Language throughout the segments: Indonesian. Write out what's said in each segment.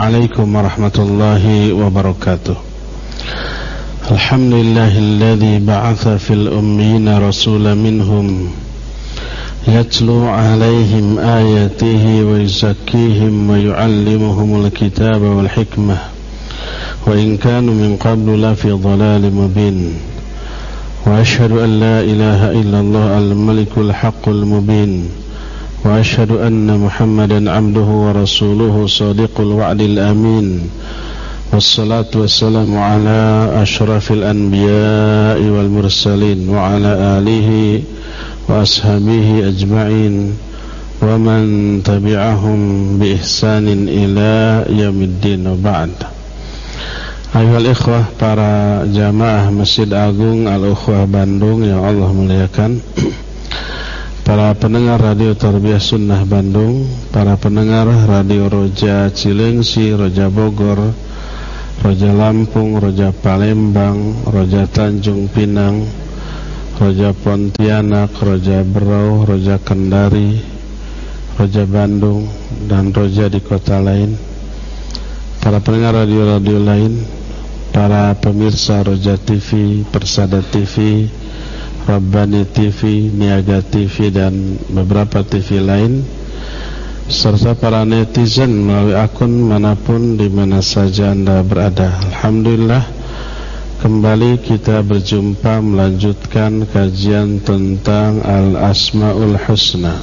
عليكم ورحمة الله وبركاته. الحمد لله الذي بعث في الأمين رسولا منهم يتلو عليهم آياته ويزكيهم ويعلمهم الكتاب والحكمة وإن كانوا من قبل لفي ضلال مبين. وأشهد أن لا إله إلا الله الملك الحق المبين. وأشهد أن محمدا عبده ورسوله صادق الوعد الأمين. والصلاة والسلام على أشرف الأنبياء والمرسلين وعلى آله وأصحابه أجمعين ومن تبعهم بإحسان إلى يوم الدين وبعد. Ayuhal ikhwah, para jamaah Masjid Agung Al-Ukhwah Bandung yang Allah muliakan, para pendengar Radio Tarbiyah Sunnah Bandung, para pendengar Radio Roja Cilengsi, Roja Bogor, Roja Lampung, Roja Palembang, Roja Tanjung Pinang, Roja Pontianak, Roja Berau, Roja Kendari, Roja Bandung, dan Roja di kota lain, para pendengar radio-radio lain, para pemirsa Roja TV, Persada TV, Rabbani TV, Niaga TV, dan beberapa TV lain, serta para netizen melalui akun manapun di mana saja Anda berada. Alhamdulillah, kembali kita berjumpa melanjutkan kajian tentang Al-Asmaul Husna.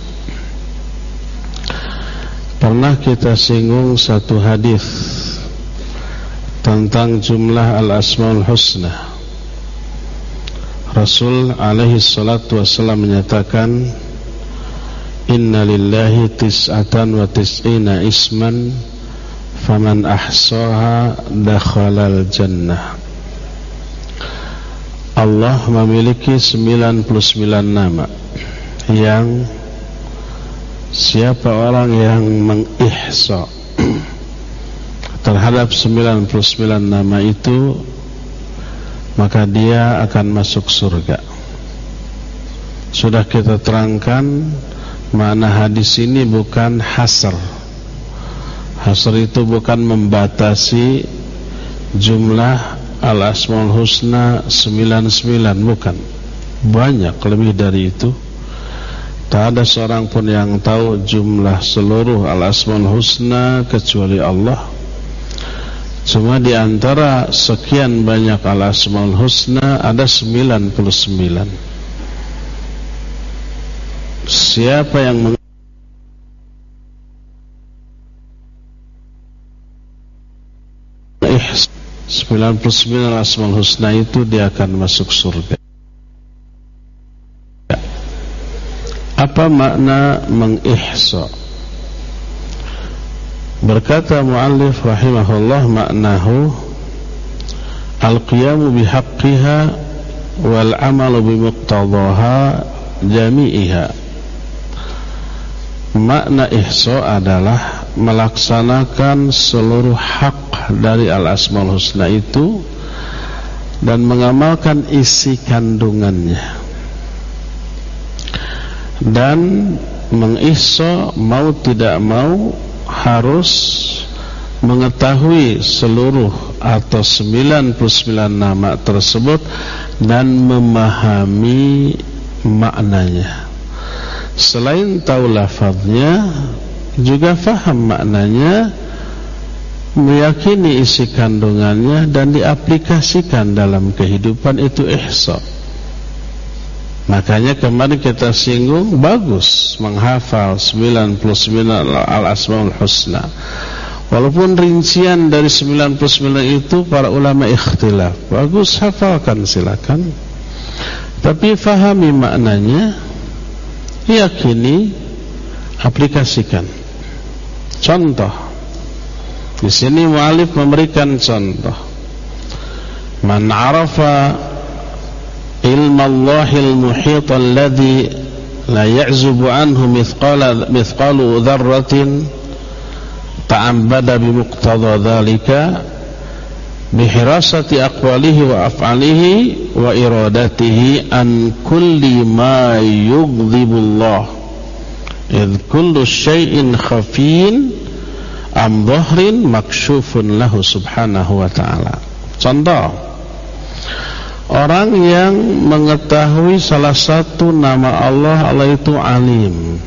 Pernah kita singgung satu hadis tentang jumlah Al-Asmaul Husna. Rasul alaihi salatu wassalam menyatakan, Inna lillahi tis'atan wa tis'ina isman faman ahsaha dakhalal jannah. Allah memiliki 99 nama, yang siapa orang yang mengihsa terhadap 99 nama itu, maka dia akan masuk surga. Sudah kita terangkan, makna hadis ini bukan hasr. Hasr itu bukan membatasi jumlah Al-Asmaul Husna 99, bukan. Banyak lebih dari itu. Tak ada seorang pun yang tahu jumlah seluruh Al-Asmaul Husna kecuali Allah. Cuma di antara sekian banyak Al-Asmaul Husna ada 99. Siapa yang 99 Al-Asmaul Husna itu, dia akan masuk surga. Apa makna mengihsa? Berkata muallif rahimahullah, maknahu al-qiyamu bihaqqiha wal amalu bimuqtadaha jami'iha. Makna ihsa adalah melaksanakan seluruh hak dari Al-Asmaul Husna itu dan mengamalkan isi kandungannya. Dan mengihsa mau tidak mau harus mengetahui seluruh atau 99 nama tersebut dan memahami maknanya. Selain tahu lafaznya, juga faham maknanya, meyakini isi kandungannya dan diaplikasikan dalam kehidupan, itu ihsa. Makanya kemarin kita singgung, bagus menghafal 99 Al-Asmaul Husna. Walaupun rincian dari 99 itu para ulama ikhtilaf. Bagus, hafalkan silakan. Tapi fahami maknanya, yakini, aplikasikan. Contoh. Di sini mu'alif memberikan contoh. Man arafa ilmu Allahil muhit alladhi la ya'zubu anhu mithqalu dharratin ta'ambada bimuqtada dhalika bihirasati aqwalihi wa af'alihi wa iradatihi an kulli ma yughdhibullah idh kullu syai'in khafin am dhahrin maksyufun lahu subhanahu wa ta'ala. Contoh, orang yang mengetahui salah satu nama Allah, Allah itu alim.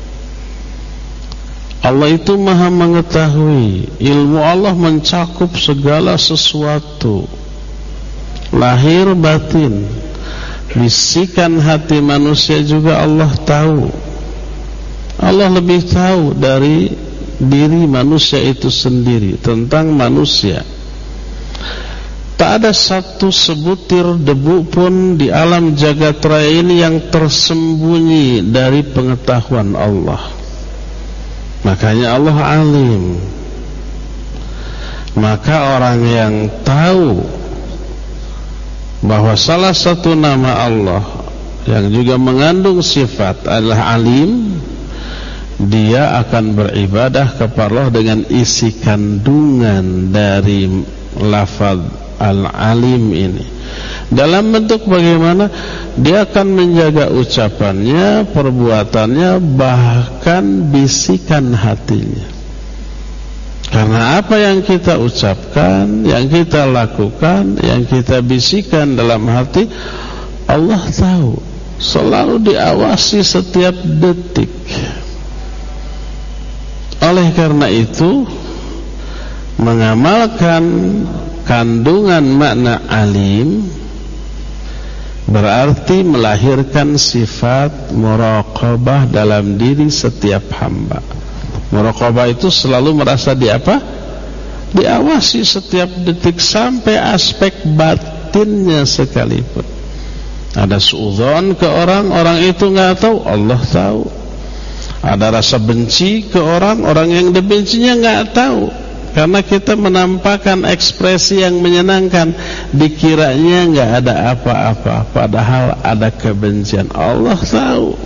Allah itu maha mengetahui. Ilmu Allah mencakup segala sesuatu, lahir batin. Bisikan hati manusia juga Allah tahu. Allah lebih tahu dari diri manusia itu sendiri, tentang manusia. Tak ada satu sebutir debu pun di alam jagat raya ini yang tersembunyi dari pengetahuan Allah. Makanya Allah alim. Maka orang yang tahu bahwa salah satu nama Allah yang juga mengandung sifat adalah alim, dia akan beribadah kepada Allah dengan isi kandungan dari lafaz al-alim ini. Dalam bentuk bagaimana? Dia akan menjaga ucapannya, perbuatannya, bahkan bisikan hatinya. Karena apa yang kita ucapkan, yang kita lakukan, yang kita bisikan dalam hati, Allah tahu. Selalu diawasi setiap detik. Oleh karena itu, mengamalkan kandungan makna alim berarti melahirkan sifat muraqabah dalam diri setiap hamba. Muraqabah itu selalu merasa diawasi setiap detik, sampai aspek batinnya sekalipun. Ada suudzon ke orang itu nggak tahu, Allah tahu. Ada rasa benci ke orang yang dibencinya nggak tahu. Karena kita menampakkan ekspresi yang menyenangkan, dikiranya nggak ada apa-apa, padahal ada kebencian. Allah tahu.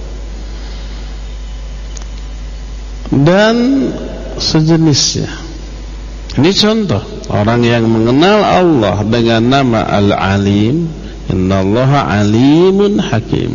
Dan sejenisnya. Ini contoh orang yang mengenal Allah dengan nama Al-Alim. Innallaha alimun hakim.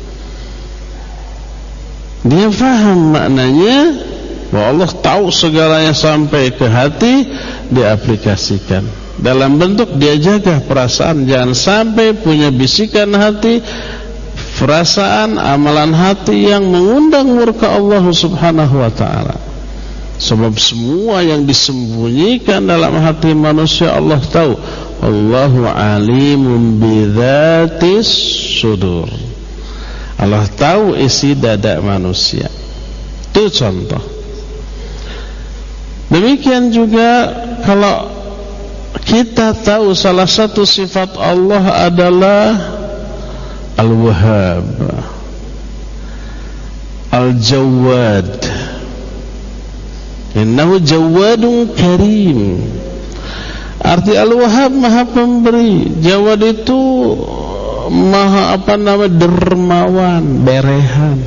Dia faham maknanya, bahwa Allah tahu segalanya sampai ke hati, diaplikasikan. Dalam bentuk dia jaga perasaan, jangan sampai punya bisikan hati, perasaan, amalan hati yang mengundang murka Allah subhanahu wa ta'ala. Sebab semua yang disembunyikan dalam hati manusia Allah tahu. Allahu alimun bidzatis sudur. Allah tahu isi dada manusia. Itu contoh. Demikian juga kalau kita tahu salah satu sifat Allah adalah Al-Wahhab, Al-Jawad. Innahu Jawadun Karim. Arti Al-Wahhab maha pemberi, Jawad itu maha dermawan, berehan.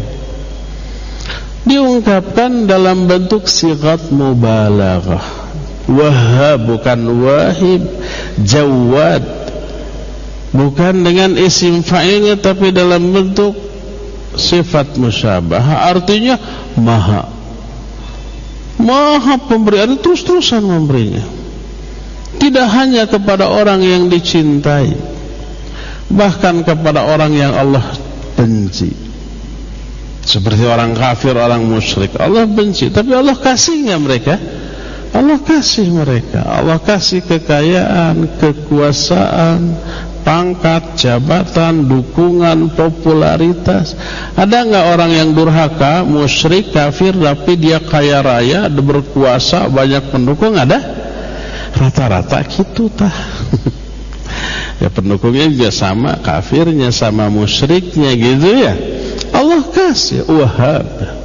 Diungkapkan dalam bentuk sigat mubalaghah. Wahhab bukan wahib, Jawad bukan dengan isim fa'ilnya, tapi dalam bentuk sifat musyabah. Artinya maha pemberi, artinya terus-terusan memberinya. Tidak hanya kepada orang yang dicintai, bahkan kepada orang yang Allah benci. Seperti orang kafir, orang musyrik, Allah benci, tapi Allah kasih nggak mereka? Allah kasih mereka. Allah kasih kekayaan, kekuasaan, pangkat, jabatan, dukungan, popularitas. Ada nggak orang yang durhaka, musyrik, kafir, tapi dia kaya raya, berkuasa, banyak pendukung? Ada? Rata-rata gitu tah. Ya pendukungnya juga sama, kafirnya sama, musyriknya gitu ya. Allah kasih. Wahhab,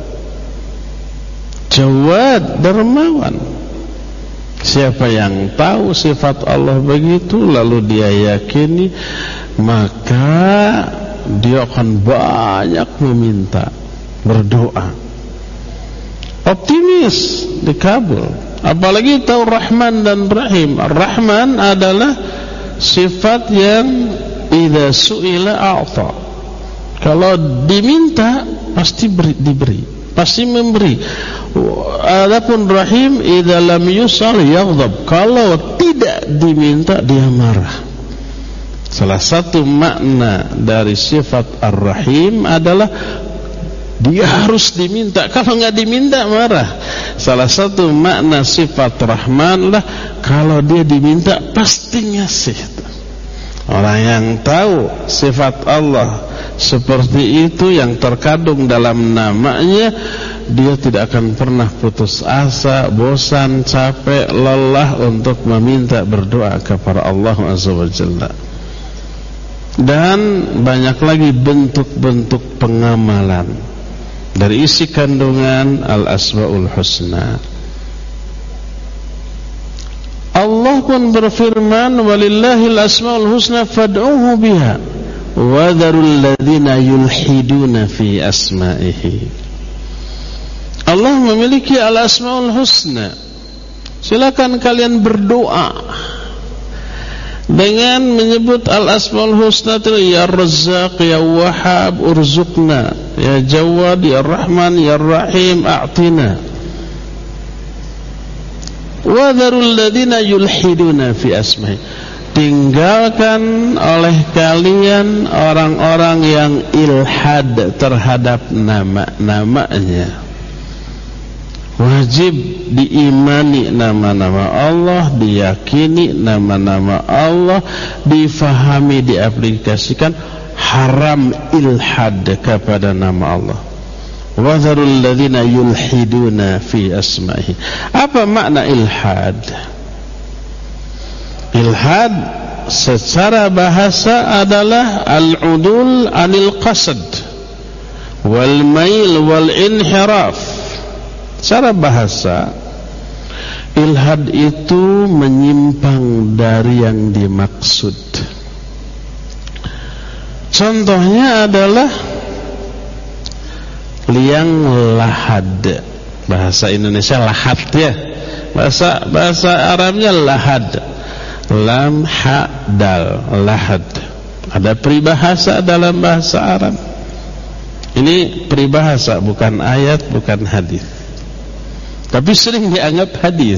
Jawad, dermawan. Siapa yang tahu sifat Allah begitu, lalu dia yakini, maka dia akan banyak meminta, berdoa, optimis dikabul. Apalagi tahu Rahman dan Rahim. Rahman adalah sifat yang idza su'ila a'ta. Kalau diminta pasti diberi. pasti memberi. Adapun Rahim, idza lam yusal yaghdab, kalau tidak diminta dia marah. Salah satu makna dari sifat Ar-Rahim adalah dia harus diminta, kalau enggak diminta marah. Salah satu makna sifat Rahman lah, kalau dia diminta pasti ngasih. Orang yang tahu sifat Allah seperti itu yang terkandung dalam namanya, dia tidak akan pernah putus asa, bosan, capek, lelah untuk meminta, berdoa kepada Allah Azza wa Jalla. Dan banyak lagi bentuk-bentuk pengamalan dari isi kandungan Al-Asmaul Husna. Allah pun berfirman, walillahil asmaul husna fad'uhu biha wa dharul ladzina yulhiduna fi asma'ihi. Allah memiliki al-asmaul husna. Silakan kalian berdoa dengan menyebut al-asmaul husna itu, ya Razzaq, ya Wahhab, urzuqna, ya Jawad, ya Rahman, ya Rahim, a'tina. Wa dharul ladzina yulhiduna fi asma'i. Tinggalkan oleh kalian orang-orang yang ilhad terhadap nama-namanya. Wajib diimani nama-nama Allah, diyakini nama-nama Allah, difahami, diaplikasikan. Haram ilhad kepada nama Allah. Wa dharul ladzina yulhiduna fi asma'ihi. Apa makna ilhad? Ilhad secara bahasa adalah al-udul anil qasd wal mail wal inhiraf. Secara bahasa, ilhad itu menyimpang dari yang dimaksud. Contohnya adalah liang lahad. Bahasa Indonesia lahad ya. Bahasa Arabnya lahad. Lam ha dal, lahad. Ada peribahasa dalam bahasa Arab. Ini peribahasa, bukan ayat, bukan hadis. Tapi sering dianggap hadis.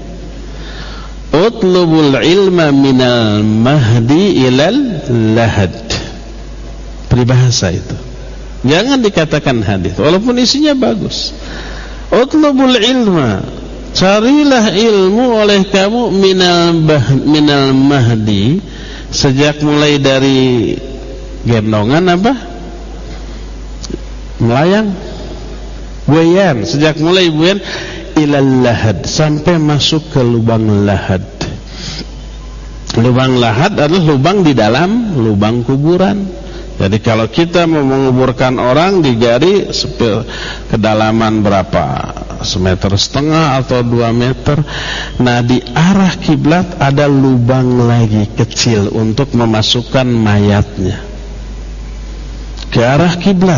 Utlubul ilma minal mahdi ilal lahad. Peribahasa itu. Jangan dikatakan hadis, walaupun isinya bagus. Utlubul ilma, carilah ilmu oleh kamu minal mahdi, sejak mulai dari gendongan apa? Melayang, buayan, sejak mulai buayan ilal lahad, sampai masuk ke lubang lahad. Lubang lahad adalah lubang di dalam lubang kuburan. Jadi kalau kita mau menguburkan orang, digali kedalaman berapa, 1,5 meter atau 2 meter. Nah, di arah kiblat ada lubang lagi kecil untuk memasukkan mayatnya ke arah kiblat.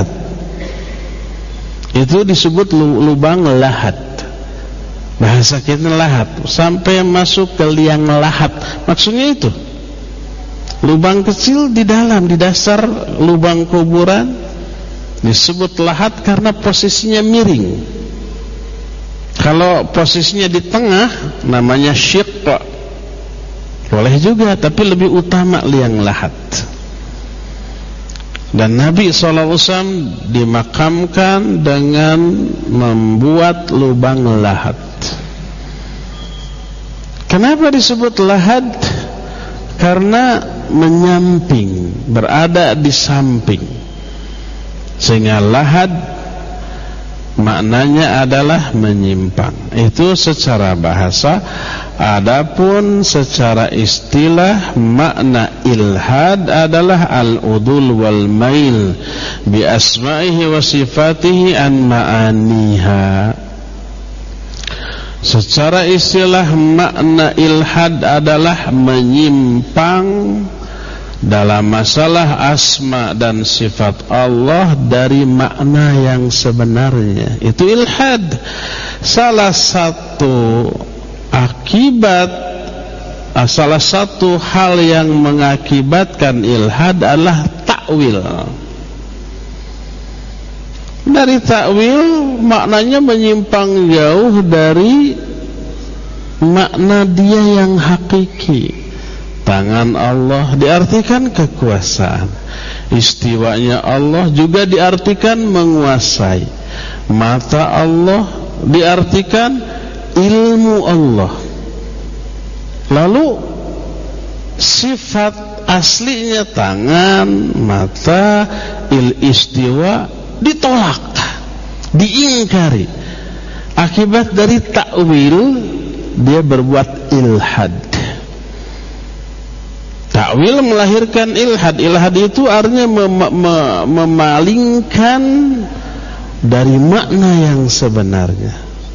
Itu disebut lubang lahat. Bahasa kita lahat, sampai masuk ke liang lahat. Maksudnya itu lubang kecil di dalam, di dasar lubang kuburan, disebut lahat karena posisinya miring. Kalau posisinya di tengah, namanya syiq, boleh juga, tapi lebih utama liang lahat. Dan Nabi SAW dimakamkan dengan membuat lubang lahat. Kenapa disebut lahat? Karena menyamping, berada di samping, sehingga lahad maknanya adalah menyimpang. Itu secara bahasa. Adapun secara istilah, makna ilhad adalah al-udul wal mail bi asma'ihi wa sifatihi an ma'aniha. Secara istilah, makna ilhad adalah menyimpang dalam masalah asma dan sifat Allah dari makna yang sebenarnya. Itu ilhad. Salah satu akibat, salah satu hal yang mengakibatkan ilhad adalah takwil. Dari takwil maknanya menyimpang jauh dari makna dia yang hakiki. Tangan Allah diartikan kekuasaan, istiwanya Allah juga diartikan menguasai. Mata Allah diartikan ilmu Allah. Lalu sifat aslinya tangan, mata, istiwa ditolak, diingkari. Akibat dari takwil dia berbuat ilhad. Takwil melahirkan ilhad. Ilhad itu artinya memalingkan dari makna yang sebenarnya.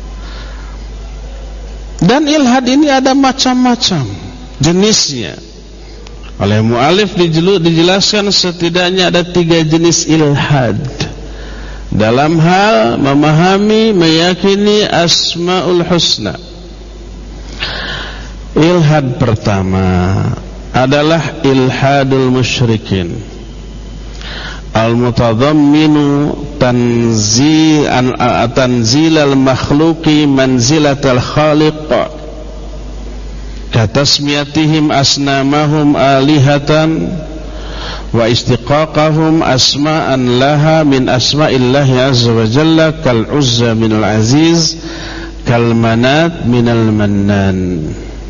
Dan ilhad ini ada macam-macam jenisnya. Oleh mu'alif dijelaskan setidaknya ada 3 jenis ilhad dalam hal memahami, meyakini Asmaul Husna. Ilhad pertama adalah ilhadul musyrikin, al-mutadamminu tanzilal makhluqi manzilatal khaliq katasmiyatihim asnamahum alihatan wa istiqaqahum asma'an laha min asma'illahi azza wa jalla kal uzza minal aziz kal manat minal mannan.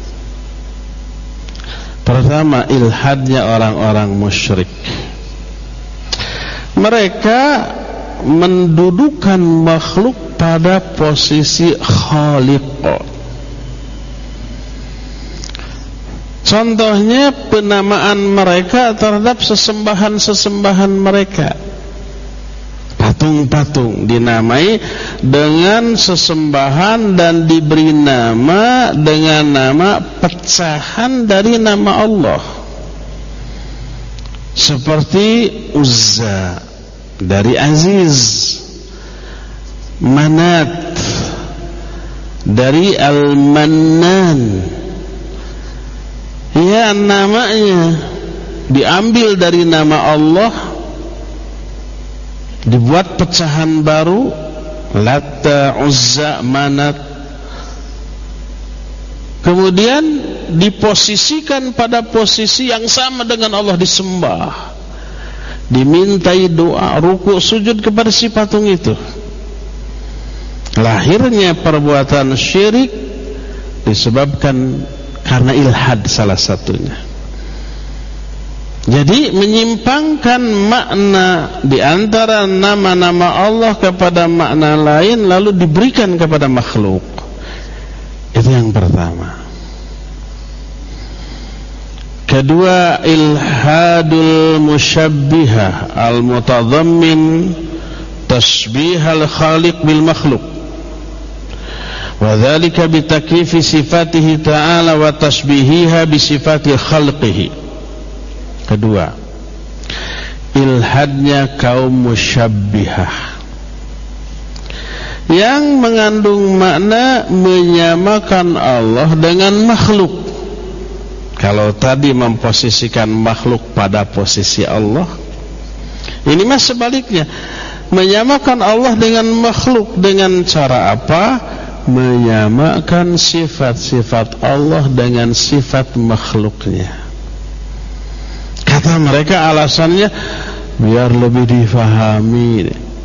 Pertama, ilhadnya orang-orang musyrik. Mereka mendudukan makhluk pada posisi khaliq. Contohnya penamaan mereka terhadap sesembahan-sesembahan mereka. Patung-patung dinamai dengan sesembahan dan diberi nama dengan nama pecahan dari nama Allah. Seperti Uzza dari Aziz, Manat dari Al-Mannan. Ya, namanya diambil dari nama Allah, dibuat pecahan baru, Latta, Uzza, Manat. Kemudian diposisikan pada posisi yang sama dengan Allah, disembah, dimintai doa, ruku, sujud kepada si patung itu. Lahirnya perbuatan syirik disebabkan karena ilhad salah satunya. Jadi menyimpangkan makna di antara nama-nama Allah kepada makna lain lalu diberikan kepada makhluk. Itu yang pertama. Kedua, ilhadul musyabbihah al-mutadhammin tasbihal khaliq bil makhluk. Wa dzalika bi takyifi sifatihi ta'ala wa tasbihiha bi sifati khalqihi. Kedua, ilhadnya kaum musyabbihah yang mengandung makna menyamakan Allah dengan makhluk. Kalau tadi memposisikan makhluk pada posisi Allah, ini mas sebaliknya, menyamakan Allah dengan makhluk. Dengan cara apa? Menyamakan sifat-sifat Allah dengan sifat makhluknya. Kata mereka alasannya biar lebih difahami,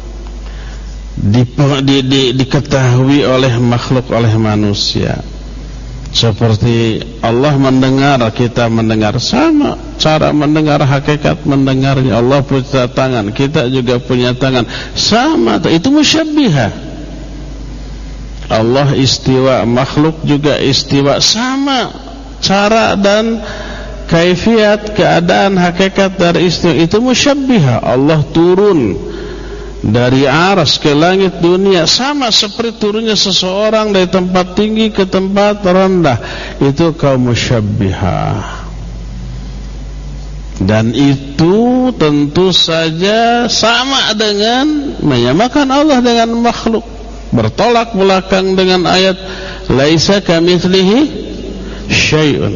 diketahui oleh makhluk, oleh manusia. Seperti Allah mendengar, kita mendengar, sama cara mendengar, hakikat mendengarnya. Allah punya tangan, kita juga punya tangan, sama. Itu musyabbihah. Allah istiwa, makhluk juga istiwa, sama cara dan kaifiat, keadaan, hakikat dari istiwa. Itu musyabbihah. Allah turun dari aras ke langit dunia, sama seperti turunnya seseorang dari tempat tinggi ke tempat rendah. Itu kaum musyabbihah. Dan itu tentu saja sama dengan menyamakan Allah dengan makhluk, bertolak belakang dengan ayat laisa kamitslihi syai'un.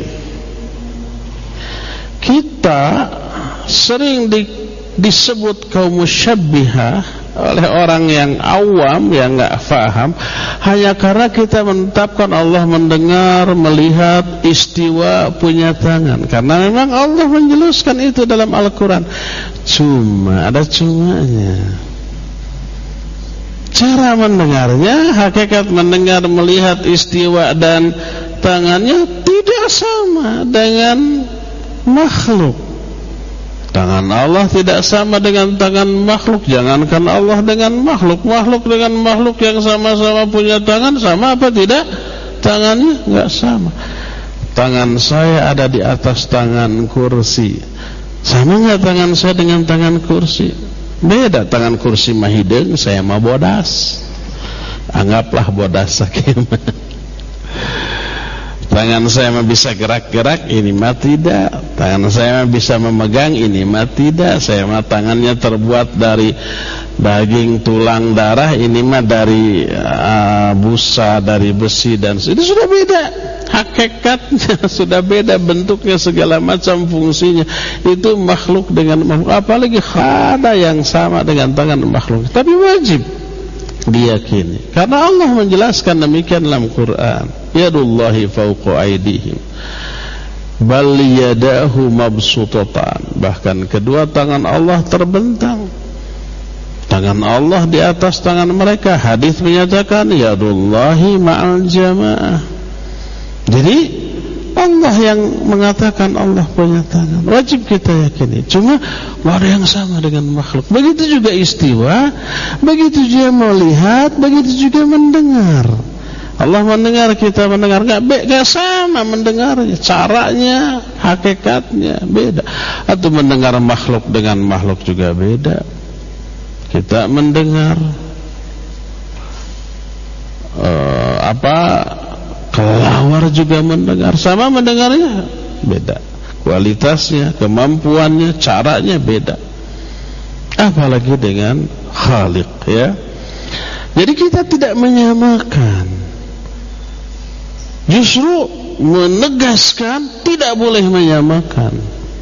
Kita sering disebut kaum musyabbihah oleh orang yang awam yang enggak paham, hanya karena kita menetapkan Allah mendengar, melihat, istiwa, punya tangan. Karena memang Allah menjelaskan itu dalam Al-Quran. Cuma ada cumanya. Cara mendengarnya, hakikat mendengar, melihat, istiwa dan tangannya tidak sama dengan makhluk. Tangan Allah tidak sama dengan tangan makhluk. Jangankan Allah dengan makhluk, makhluk dengan makhluk yang sama-sama punya tangan, sama apa tidak? Tangannya enggak sama. Tangan saya ada di atas tangan kursi, sama enggak tangan saya dengan tangan kursi? Beda. Tangan kursi mah hideung, saya mah bodas. Anggaplah bodas sakieu. Tangan saya mah bisa gerak-gerak, ini mah tidak. Tangan saya mah bisa memegang, ini mah tidak. Saya mah tangannya terbuat dari daging, tulang, darah, ini mah dari busa, dari besi, dan itu sudah beda. Hakikatnya sudah beda, bentuknya segala macam fungsinya. Itu makhluk dengan makhluk. Apalagi ada yang sama dengan tangan makhluk. Tapi wajib diyakini, karena Allah menjelaskan demikian dalam Quran. Yadullahi fawqa aydihim bal yadahu mabsutatan. Bahkan kedua tangan Allah terbentang. Tangan Allah di atas tangan mereka. Hadis menyatakan yadullahi ma'al jamaah. Jadi Allah yang mengatakan Allah punya tangan, wajib kita yakini. Cuma tidak ada yang sama dengan makhluk. Begitu juga istiwa, begitu juga melihat, begitu juga mendengar. Allah mendengar, kita mendengar, enggak sama mendengarnya, caranya, hakikatnya beda. Atau mendengar makhluk dengan makhluk juga beda. Kita mendengar kelawar juga mendengar, sama mendengarnya beda. Kualitasnya, kemampuannya, caranya beda. Apalagi dengan Khaliq, ya. Jadi kita tidak menyamakan, justru menegaskan tidak boleh menyamakan.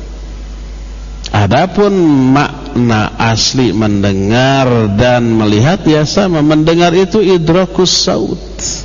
Adapun makna asli mendengar dan melihat ya sama. Mendengar itu idrakus saut.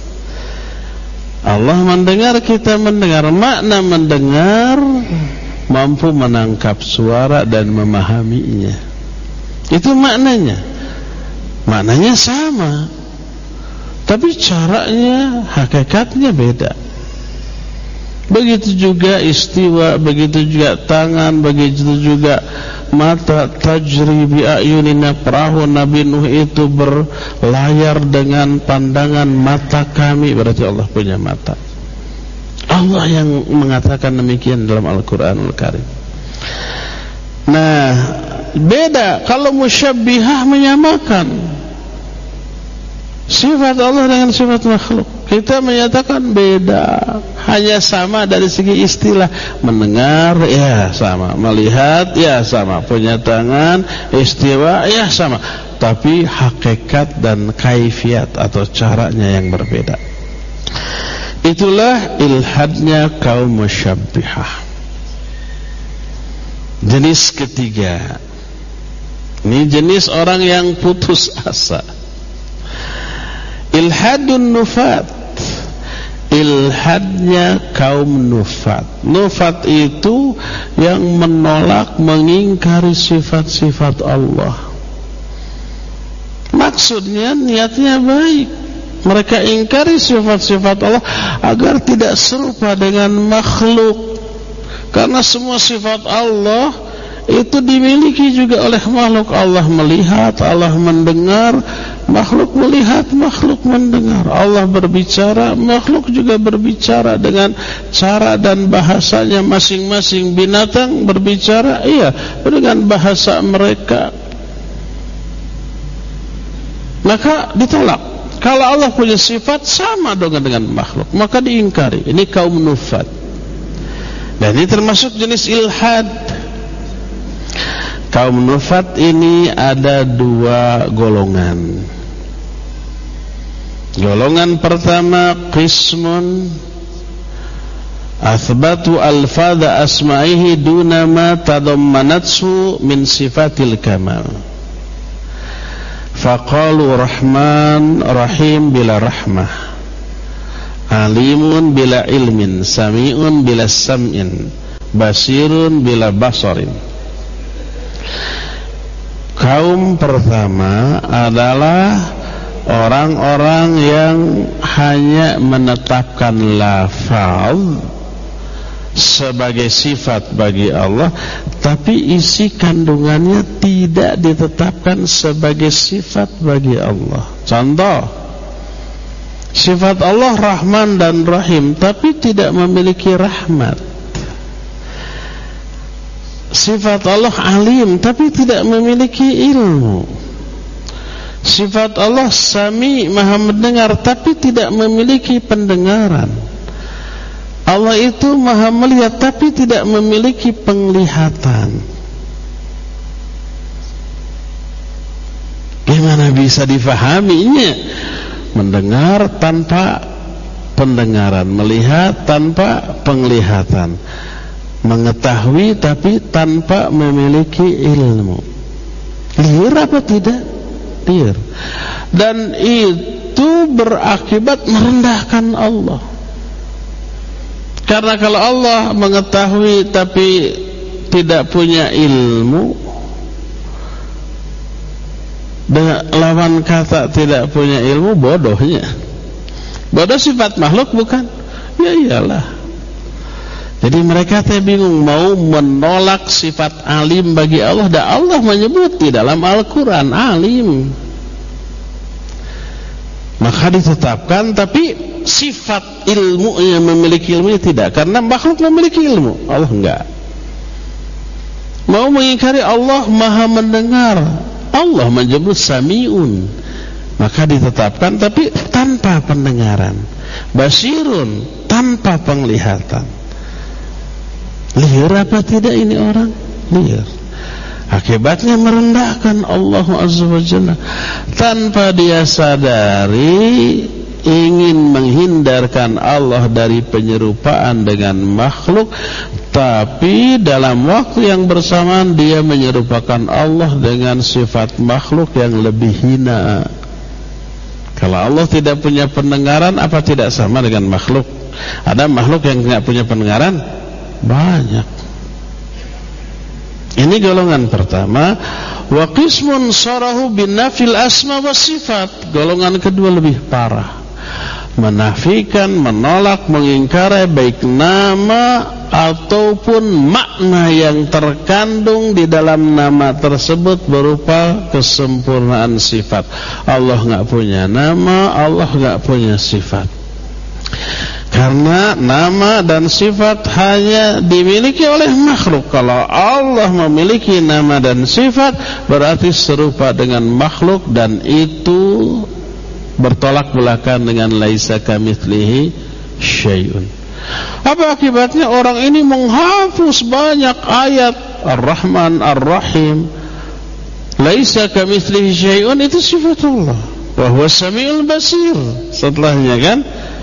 Allah mendengar, kita mendengar. Makna mendengar mampu menangkap suara dan memahaminya. Itu maknanya. Maknanya sama, tapi caranya, hakikatnya beda. Begitu juga istiwa, begitu juga tangan, begitu juga mata. Tajri bi ayunina, perahu Nabi Nuh itu berlayar dengan pandangan mata kami. Berarti Allah punya mata. Allah yang mengatakan demikian dalam Al-Quranul Karim. Nah, beda kalau musyabbihah, menyamakan sifat Allah dengan sifat makhluk. Kita menyatakan beda, hanya sama dari segi istilah. Mendengar ya sama, melihat ya sama, punya tangan, istiwa ya sama, tapi hakikat dan kaifiat atau caranya yang berbeda. Itulah ilhadnya kaum musyabbihah. Jenis ketiga, ini jenis orang yang putus asa. Ilhadun nufat. Ilhadnya kaum nufat. Nufat itu yang menolak, mengingkari sifat-sifat Allah. Maksudnya niatnya baik. Mereka ingkari sifat-sifat Allah agar tidak serupa dengan makhluk. Karena semua sifat Allah itu dimiliki juga oleh makhluk. Allah melihat, Allah mendengar, makhluk melihat, makhluk mendengar. Allah berbicara, makhluk juga berbicara dengan cara dan bahasanya masing-masing. Binatang berbicara, iya, dengan bahasa mereka. Maka ditolak. Kalau Allah punya sifat sama dengan makhluk, maka diingkari. Ini kaum nufat. Dan ini termasuk jenis ilhad. Kaum nufat ini ada dua golongan. Golongan pertama, qismun athbatu alfadha asma'ihi dunama tadammanatsu min sifatil kamal, faqalu rahman rahim bila rahmah, alimun bila ilmin, sami'un bila sam'in, basirun bila basarin. Kaum pertama adalah orang-orang yang hanya menetapkan lafaz sebagai sifat bagi Allah, tapi isi kandungannya tidak ditetapkan sebagai sifat bagi Allah. Contoh, sifat Allah Rahman dan Rahim, tapi tidak memiliki rahmat. Sifat Allah Alim, tapi tidak memiliki ilmu. Sifat Allah Sami, Maha mendengar, tapi tidak memiliki pendengaran. Allah itu Maha melihat, tapi tidak memiliki penglihatan. Gimana bisa difahaminya? Mendengar tanpa pendengaran, melihat tanpa penglihatan, mengetahui tapi tanpa memiliki ilmu. Liar apa tidak? Liar. Dan itu berakibat merendahkan Allah. Karena kalau Allah mengetahui tapi tidak punya ilmu, dengan lawan kata tidak punya ilmu, bodohnya. Bodoh sifat makhluk bukan? Ya iyalah. Jadi mereka bingung mau menolak sifat alim bagi Allah, dan Allah menyebut di dalam Al-Quran alim. Maka ditetapkan, tapi sifat ilmu yang memiliki ilmu tidak, karena makhluk memiliki ilmu, Allah enggak. Mau mengingkari Allah Maha mendengar, Allah menyebut sami'un, maka ditetapkan tapi tanpa pendengaran. Basirun, tanpa penglihatan. Liar apa tidak ini orang? Liar. Akibatnya merendahkan Allah Azza wa Jalla, tanpa dia sadari ingin menghindarkan Allah dari penyerupaan dengan makhluk, tapi dalam waktu yang bersamaan dia menyerupakan Allah dengan sifat makhluk yang lebih hina. Kalau Allah tidak punya pendengaran, apa tidak sama dengan makhluk? Ada makhluk yang tidak punya pendengaran? Banyak. Ini golongan pertama. Wa qismun sarahu binafil asma wa sifat. Golongan kedua lebih parah, menafikan, menolak, mengingkari baik nama ataupun makna yang terkandung di dalam nama tersebut berupa kesempurnaan sifat. Allah enggak punya nama, Allah enggak punya sifat. Karena nama dan sifat hanya dimiliki oleh makhluk. Kalau Allah memiliki nama dan sifat, berarti serupa dengan makhluk, dan itu bertolak belakang dengan laisa kamitslihi syai'un. Apa akibatnya? Orang ini menghapus banyak ayat Ar-Rahman Ar-Rahim. Laisa kamitslihi syai'un itu sifat Allah, wa huwa samiul basir. Setelahnya kan,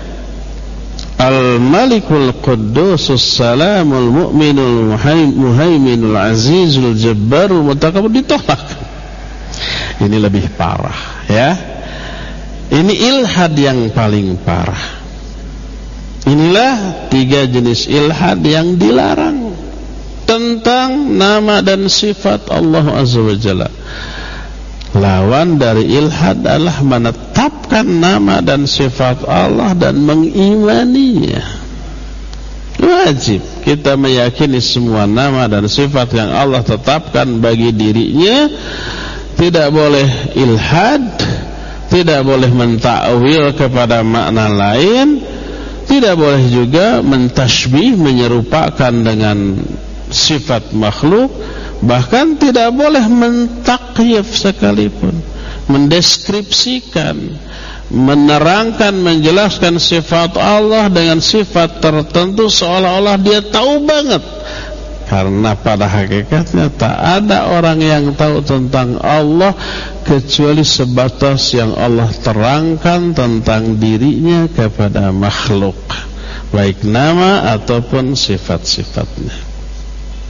Al-Malikul Quddusus Salamul Mu'minul Muhaiminul Azizul Jabbarul Mutakabbir, ditolak. Ini lebih parah, ya. Ini ilhad yang paling parah. Inilah 3 jenis ilhad yang dilarang tentang nama dan sifat Allah Azza wa Jalla. Lawan dari ilhad adalah menetapkan nama dan sifat Allah dan mengimaninya. Wajib kita meyakini semua nama dan sifat yang Allah tetapkan bagi dirinya. Tidak boleh ilhad, tidak boleh mentakwil kepada makna lain, tidak boleh juga mentasybih, menyerupakan dengan sifat makhluk. Bahkan tidak boleh mentakyif sekalipun, mendeskripsikan, menerangkan, menjelaskan sifat Allah dengan sifat tertentu seolah-olah dia tahu banget. Karena pada hakikatnya tak ada orang yang tahu tentang Allah kecuali sebatas yang Allah terangkan tentang dirinya kepada makhluk, baik nama ataupun sifat-sifatnya.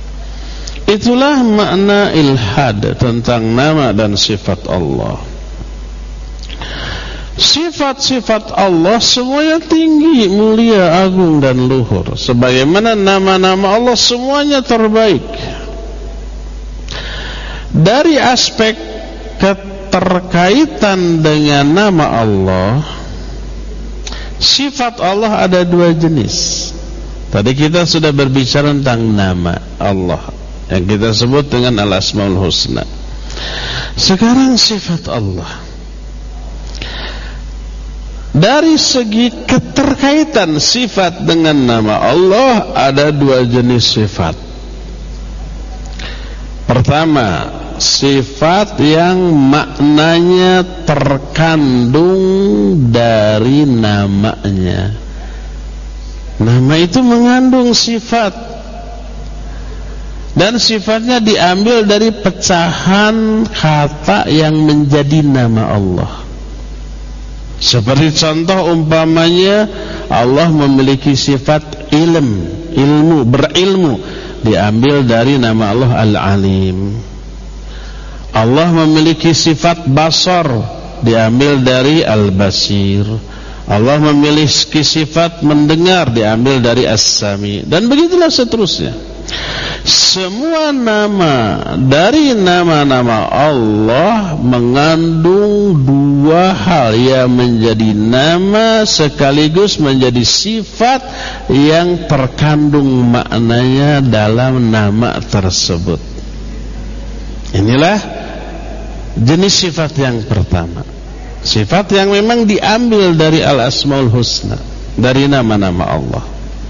Itulah makna ilhad tentang nama dan sifat Allah. Sifat-sifat Allah semuanya tinggi, mulia, agung dan luhur. Sebagaimana nama-nama Allah semuanya terbaik. Dari aspek keterkaitan dengan nama Allah, sifat Allah ada dua jenis. Tadi kita sudah berbicara tentang nama Allah yang kita sebut dengan Al-Asmaul Husna. Sekarang sifat Allah. Dari segi keterkaitan sifat dengan nama Allah, ada dua jenis sifat. Pertama, sifat yang maknanya terkandung dari namanya. Nama itu mengandung sifat, dan sifatnya diambil dari pecahan kata yang menjadi nama Allah. Seperti contoh umpamanya, Allah memiliki sifat ilmu, berilmu, diambil dari nama Allah Al-Alim. Allah memiliki sifat basar, diambil dari Al-Basir. Allah memiliki sifat mendengar, diambil dari As-Sami, dan begitulah seterusnya. Semua nama dari nama-nama Allah mengandung dua hal yang menjadi nama sekaligus menjadi sifat yang terkandung maknanya dalam nama tersebut. Inilah jenis sifat yang pertama. Sifat yang memang diambil dari Al-Asmaul Husna, dari nama-nama Allah.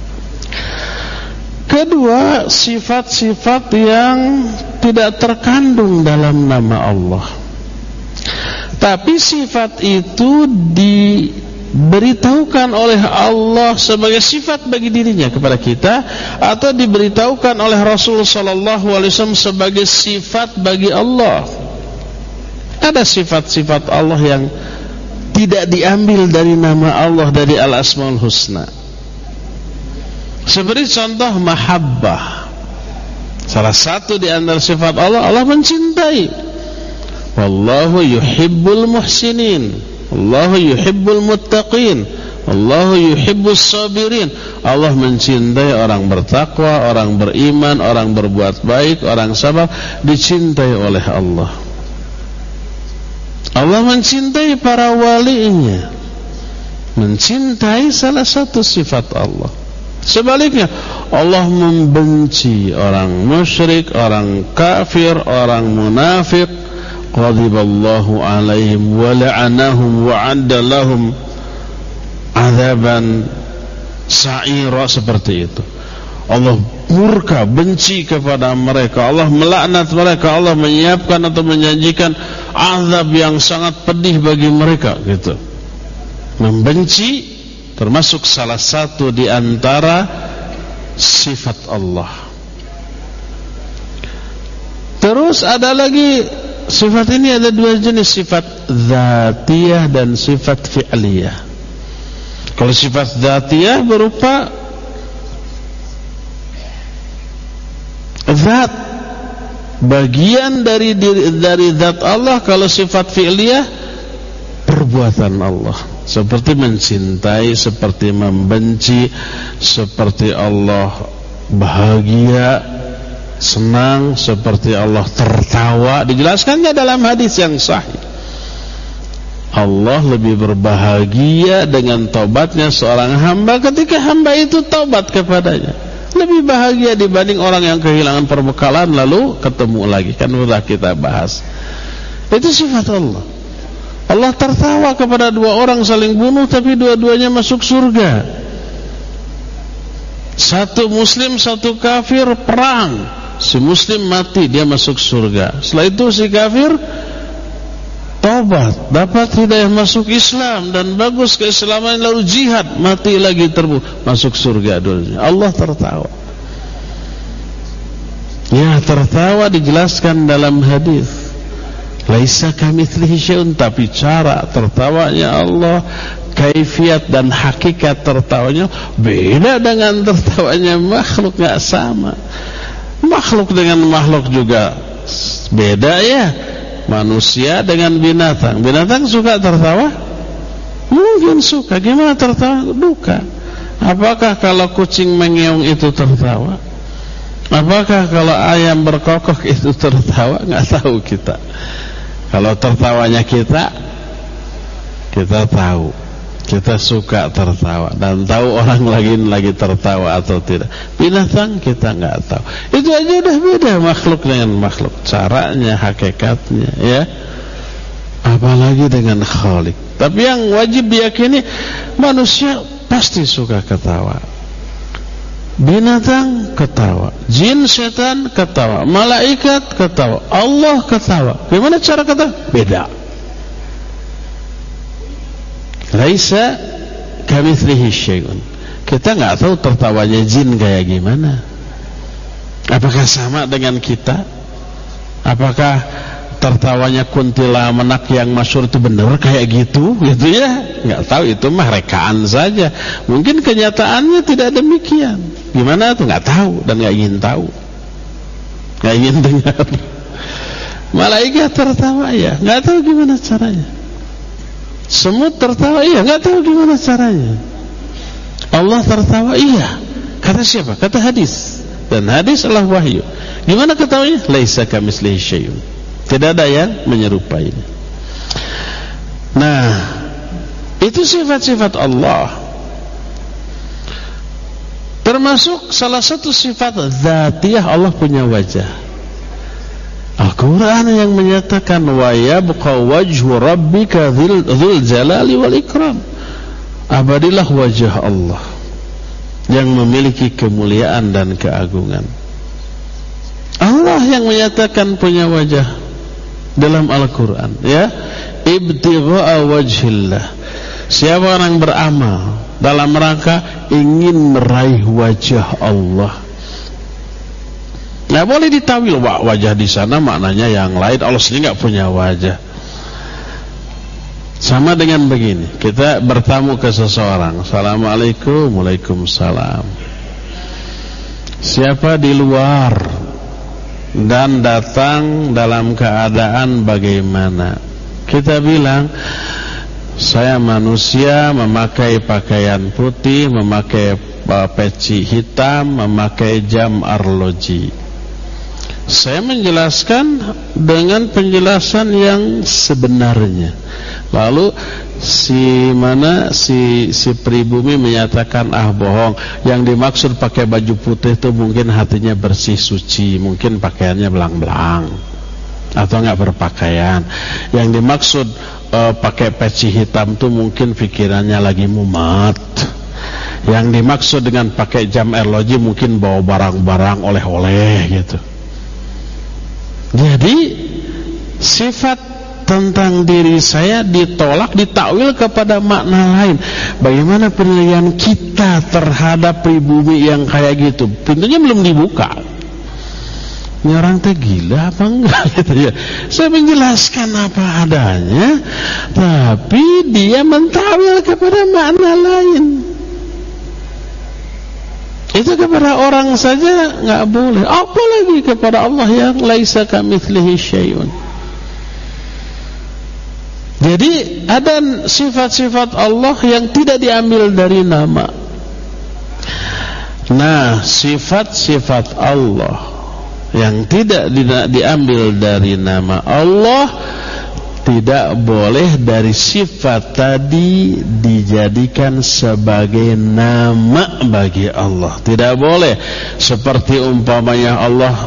Kedua, sifat-sifat yang tidak terkandung dalam nama Allah, tapi sifat itu diberitahukan oleh Allah sebagai sifat bagi dirinya kepada kita, atau diberitahukan oleh Rasul sallallahu alaihi wasallam sebagai sifat bagi Allah. Ada sifat-sifat Allah yang tidak diambil dari nama Allah, dari Al-Asmaul Husna. Seperti contoh mahabbah. Salah satu di antara sifat Allah, Allah mencintai. Wallahu yuhibbul muhsinin, Wallahu yuhibbul muttaqin, Wallahu yuhibbus sabirin. Allah mencintai orang bertakwa, orang beriman, orang berbuat baik, orang sabar, dicintai oleh Allah. Allah mencintai para walinya, mencintai salah satu sifat Allah. Sebaliknya, Allah membenci orang musyrik, orang kafir, orang munafik. Ghadiballahu alaihim wa la'anahum wa 'adda lahum 'adzaban sa'ira, seperti itu. Allah murka, benci kepada mereka, Allah melaknat mereka, Allah menyiapkan atau menjanjikan azab yang sangat pedih bagi mereka, gitu. Membenci termasuk salah satu di antara sifat Allah. Terus ada lagi sifat ini, ada dua jenis, sifat dzatiyah dan sifat fi'liyah. Kalau sifat dzatiyah berupa zat, bagian dari zat Allah. Kalau sifat fi'liyah, perbuatan Allah, seperti mencintai, seperti membenci, seperti Allah bahagia, senang, seperti Allah tertawa. Dijelaskannya dalam hadis yang sahih, Allah lebih berbahagia dengan taubatnya seorang hamba ketika hamba itu taubat kepadanya. Lebih bahagia dibanding orang yang kehilangan perbekalan lalu ketemu lagi. Kan sudah kita bahas. Itu sifat Allah. Allah tertawa kepada dua orang saling bunuh, tapi dua-duanya masuk surga. Satu muslim, satu kafir, perang. Si muslim mati, dia masuk surga. Setelah itu si kafir taubat, dapat hidayah, masuk Islam, dan bagus keislaman, lalu jihad, mati lagi terbunuh, masuk surga dulunya. Allah tertawa. Ya, tertawa dijelaskan dalam hadis. Laisa kamitslihi syai'un, tapi cara tertawanya Allah, kaifiat dan hakikat tertawanya beda dengan tertawanya makhluk, enggak sama. Makhluk dengan makhluk juga beda ya. manusia dengan binatang. Binatang suka tertawa? Mungkin suka. Gimana tertawa? Duka. Apakah kalau kucing mengeong itu tertawa? Apakah kalau ayam berkokok itu tertawa? Nggak tahu kita. Kalau tertawanya kita tahu. Kita suka tertawa dan tahu orang lagi tertawa atau tidak. Binatang kita nggak tahu. Itu aja udah beda makhluk dengan makhluk. Caranya, hakikatnya, ya. Apalagi dengan Khalik. Tapi yang wajib diyakini, manusia pasti suka ketawa. Binatang ketawa, jin, setan ketawa, malaikat ketawa, Allah ketawa. Bagaimana cara ketawa? Beda. Laisa kamitslihi syai'un. Kita nggak tahu tertawanya jin kayak gimana. Apakah sama dengan kita? Apakah tertawanya kuntilanak yang masyhur itu benar kayak gitu ya? Nggak tahu, itu mah rekaan saja. Mungkin kenyataannya tidak demikian. Gimana tuh? Nggak tahu dan nggak ingin tahu, nggak ingin dengar. Malaikat tertawa, ya nggak tahu gimana caranya. Semut tertawa, iya nggak tahu gimana caranya. Allah tertawa, iya. Kata siapa? Kata hadis, dan hadis adalah wahyu. Gimana ketawanya? Laisa kamitslihi syai'un. Tidak ada yang menyerupainya. Nah, itu sifat-sifat Allah. Termasuk salah satu sifat dzatiyah, Allah punya wajah. Al-Quran yang menyatakan wa yabqa wajhu rabbika dzul jalali wal ikram. Abadilah wajah Allah yang memiliki kemuliaan dan keagungan. Allah yang menyatakan punya wajah dalam Al-Quran, ya. Ibtigha'a wajhillah. Siapa orang beramal dalam rangka ingin meraih wajah Allah, nggak boleh ditawil, wajah di sana maknanya yang lain. Allah sendiri nggak punya wajah. Sama dengan begini, kita bertamu ke seseorang, assalamualaikum, waalaikumsalam. Siapa di luar dan datang dalam keadaan bagaimana, kita bilang, saya manusia memakai pakaian putih, memakai peci hitam, memakai jam arloji. Saya menjelaskan dengan penjelasan yang sebenarnya. Lalu si pribumi menyatakan, bohong, yang dimaksud pakai baju putih itu mungkin hatinya bersih suci, mungkin pakaiannya belang-belang atau enggak berpakaian. Yang dimaksud pakai peci hitam itu mungkin pikirannya lagi mumet. Yang dimaksud dengan pakai jam arloji mungkin bawa barang-barang oleh-oleh gitu. Jadi sifat tentang diri saya ditolak, ditakwil kepada makna lain. Bagaimana penilaian kita terhadap pribumi yang kayak gitu? Pintunya belum dibuka. Ini orang teh gila apa enggak gitu ya. Saya menjelaskan apa adanya, tapi dia mentawil kepada makna lain. Itu kepada orang saja nggak boleh, apalagi kepada Allah yang laisa kamitslihi syai'un. Jadi ada sifat-sifat Allah yang tidak diambil dari nama. Nah, sifat-sifat Allah yang tidak diambil dari nama Allah, tidak boleh dari sifat tadi dijadikan sebagai nama bagi Allah. Tidak boleh. Seperti umpamanya Allah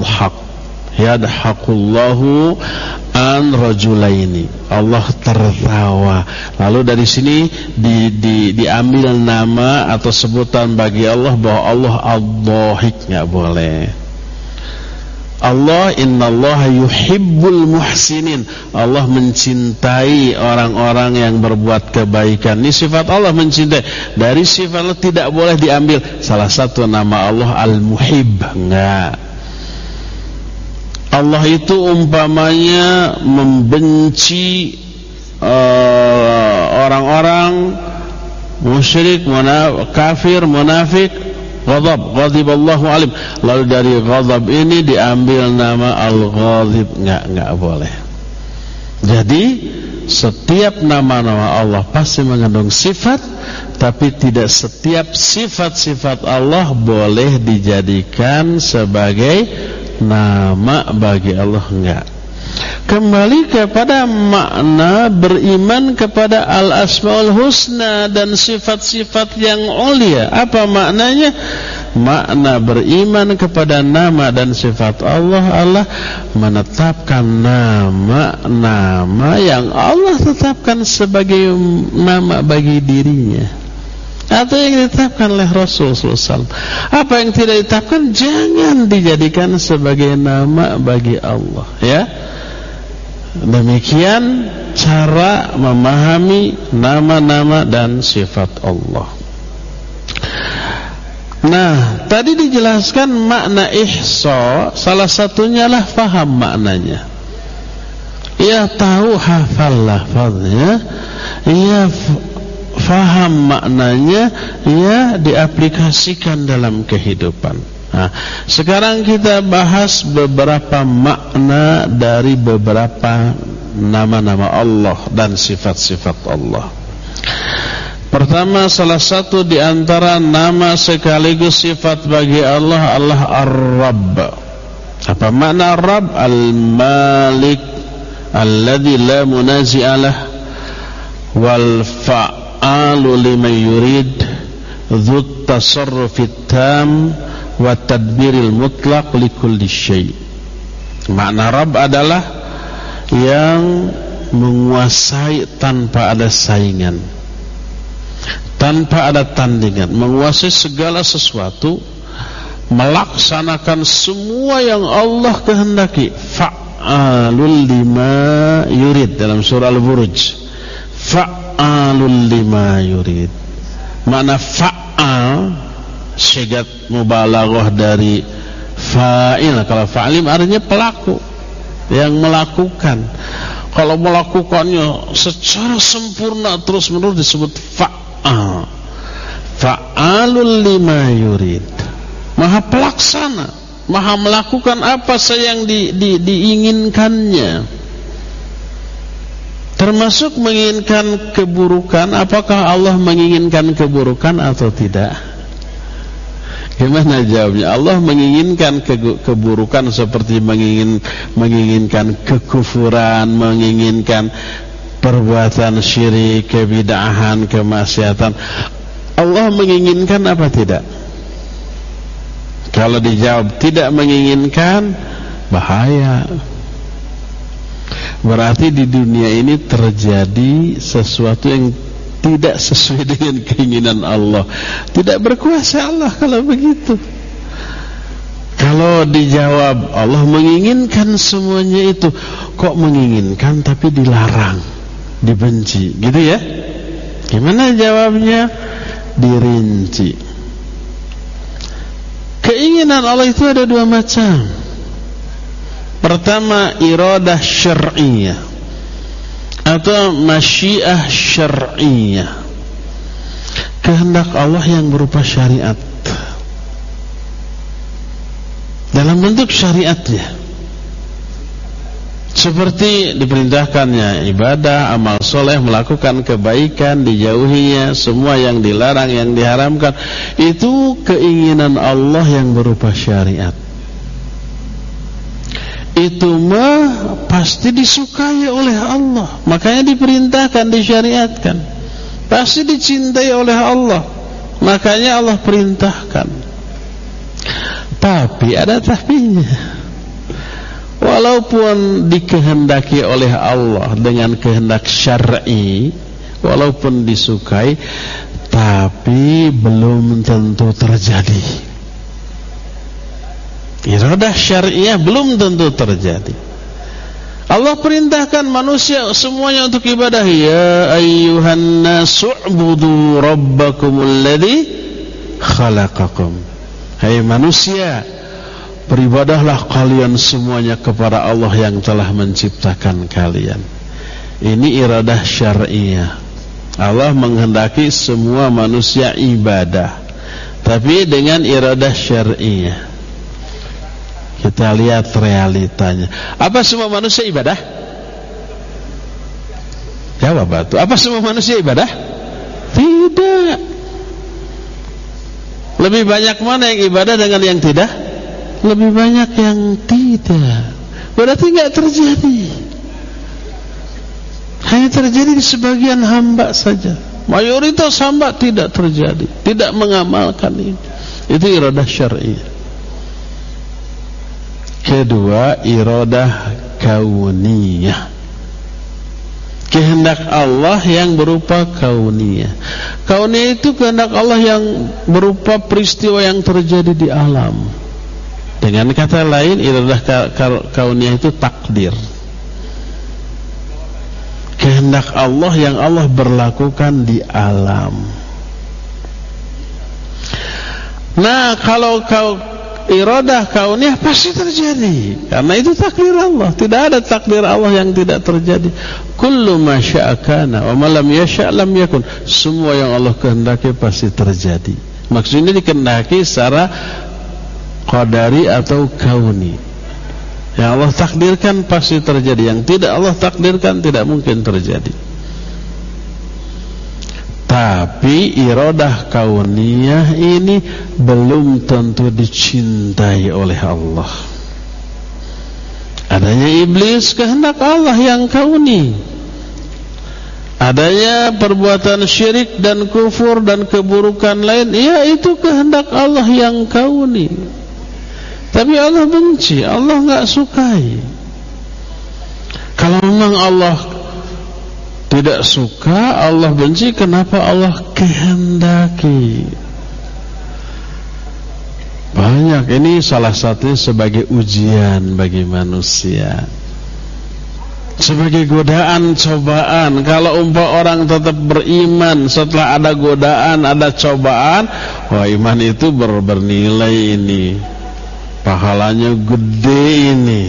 yadhaqullahu an rajulaini, Allah tertawa. Lalu dari sini diambil nama atau sebutan bagi Allah bahwa Allah ad-dhahik, nggak boleh. Allah, innallaha yuhibbul muhsinin, Allah mencintai orang-orang yang berbuat kebaikan. Ini sifat Allah, mencintai. Dari sifat Allah tidak boleh diambil salah satu nama Allah al-muhib, enggak. Allah itu umpamanya membenci orang-orang musyrik, kafir, munafik, ghadiballahu alim. Lalu dari ghadab ini diambil nama al-ghadib, enggak boleh. Jadi setiap nama-nama Allah pasti mengandung sifat, tapi tidak setiap sifat-sifat Allah boleh dijadikan sebagai nama bagi Allah, enggak. Kembali kepada makna beriman kepada al-asmaul husna dan sifat-sifat yang ulia. Apa maknanya? Makna beriman kepada nama dan sifat Allah menetapkan nama-nama yang Allah tetapkan sebagai nama bagi dirinya, atau yang ditetapkan oleh Rasulullah SAW. Apa yang tidak ditetapkan jangan dijadikan sebagai nama bagi Allah, ya. Demikian cara memahami nama-nama dan sifat Allah. Nah, tadi dijelaskan makna ihsa, salah satunya lah faham maknanya. Ya tahu hafal lafaznya, ya faham maknanya, ya diaplikasikan dalam kehidupan. Nah, sekarang kita bahas beberapa makna dari beberapa nama-nama Allah dan sifat-sifat Allah. Pertama, salah satu di antara nama sekaligus sifat bagi Allah, Allah Ar-Rabb. Apa makna Rabb? Al-Malik alladzi la munazi'alah wal fa'alu liman yurid dzut tasarrufit tam wa tadbiril mutlaq likulli syai'. Makna Rabb adalah yang menguasai tanpa ada saingan, tanpa ada tandingan, menguasai segala sesuatu, melaksanakan semua yang Allah kehendaki. Fa'alul lima yurid dalam surah Al-Buruj. Fa'alul lima yurid. Makna fa'al syigat mubalaghah dari fa'il. Kalau fa'alim artinya pelaku yang melakukan. Kalau melakukannya secara sempurna terus menerus disebut fa'al. Fa'alul lima yurid, maha pelaksana, maha melakukan apa saja yang diinginkannya, termasuk menginginkan keburukan. Apakah Allah menginginkan keburukan atau tidak? Gimana jawabnya? Allah menginginkan keburukan seperti menginginkan kekufuran, menginginkan perbuatan syirik, kebid'ahan, kemaksiatan. Allah menginginkan apa tidak? Kalau dijawab tidak menginginkan, bahaya. Berarti di dunia ini terjadi sesuatu yang tidak sesuai dengan keinginan Allah. Tidak berkuasa Allah kalau begitu. Kalau dijawab Allah menginginkan semuanya itu, kok menginginkan tapi dilarang, dibenci, gitu ya? Gimana jawabnya? Dirinci. Keinginan Allah itu ada dua macam. Pertama, iradah syar'iyah atau masyiah syar'iyah, kehendak Allah yang berupa syariat, dalam bentuk syariatnya, seperti diperintahkannya ibadah, amal soleh, melakukan kebaikan, dijauhinya semua yang dilarang, yang diharamkan. Itu keinginan Allah yang berupa syariat. Itu mah pasti disukai oleh Allah, makanya diperintahkan, disyariatkan. Pasti dicintai oleh Allah, makanya Allah perintahkan. Tapi ada tapinya. Walaupun dikehendaki oleh Allah dengan kehendak syar'i, walaupun disukai, tapi belum tentu terjadi. Iradah syariah belum tentu terjadi. Allah perintahkan manusia semuanya untuk ibadah. Ya ayyuhan nasu'budu rabbakumul ladzi khalaqakum. Hai manusia, beribadahlah kalian semuanya kepada Allah yang telah menciptakan kalian. Ini iradah syariah. Allah menghendaki semua manusia ibadah, tapi dengan iradah syariah. Kita lihat realitanya. Apa semua manusia ibadah? Jawab batu. Apa semua manusia ibadah? Tidak. Lebih banyak mana yang ibadah dengan yang tidak? Lebih banyak yang tidak. Berarti enggak terjadi. Hanya terjadi di sebagian hamba saja. Mayoritas hamba tidak terjadi, tidak mengamalkan ini. Itu iradah syar'iyah. Kedua, iradah kauniyah. Kehendak Allah yang berupa kauniyah. Kauniyah itu kehendak Allah yang berupa peristiwa yang terjadi di alam. Dengan kata lain, iradah kauniyah itu takdir. Kehendak Allah yang Allah berlakukan di alam. Nah, kalau iradah kauniyah pasti terjadi, karena itu takdir Allah. Tidak ada takdir Allah yang tidak terjadi. Kullu ma syaa kana wa ma lam yasha' lam yakun. Semua yang Allah kehendaki pasti terjadi. Maksudnya dikehendaki secara qadari atau kauni. Yang Allah takdirkan pasti terjadi, yang tidak Allah takdirkan tidak mungkin terjadi. Tapi iradah kauniyah ini belum tentu dicintai oleh Allah. Adanya iblis, kehendak Allah yang kauni. Adanya perbuatan syirik dan kufur dan keburukan lain, ya itu kehendak Allah yang kauni. Tapi Allah benci, Allah enggak sukai. Kalau memang Allah tidak suka, Allah benci, kenapa Allah kehendaki? Banyak, ini salah satunya sebagai ujian bagi manusia, sebagai godaan, cobaan. Kalau orang tetap beriman setelah ada godaan, ada cobaan, wah iman itu bernilai ini, pahalanya gede ini,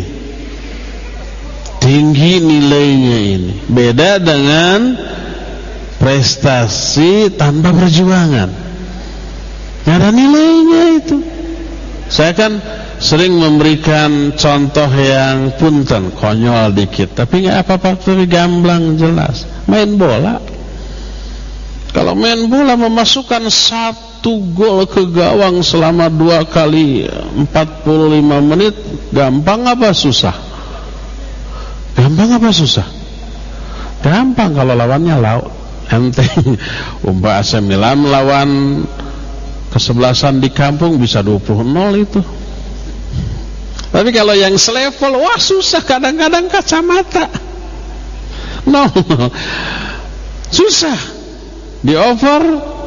tinggi nilainya ini. Beda dengan prestasi tanpa perjuangan, nggak ada nilainya itu. Saya kan sering memberikan contoh yang punten, konyol dikit, tapi nggak apa-apa, tapi gamblang jelas. Main bola, kalau main bola memasukkan 1 gol ke gawang selama 2 kali 45 menit, gampang apa susah? Gampang apa susah? Gampang kalau lawannya enteng. Umpama AC Milan lawan kesebelasan di kampung bisa 20-0 itu. Tapi kalau yang selevel, wah susah, kadang-kadang kacamata. No. Susah. Di over,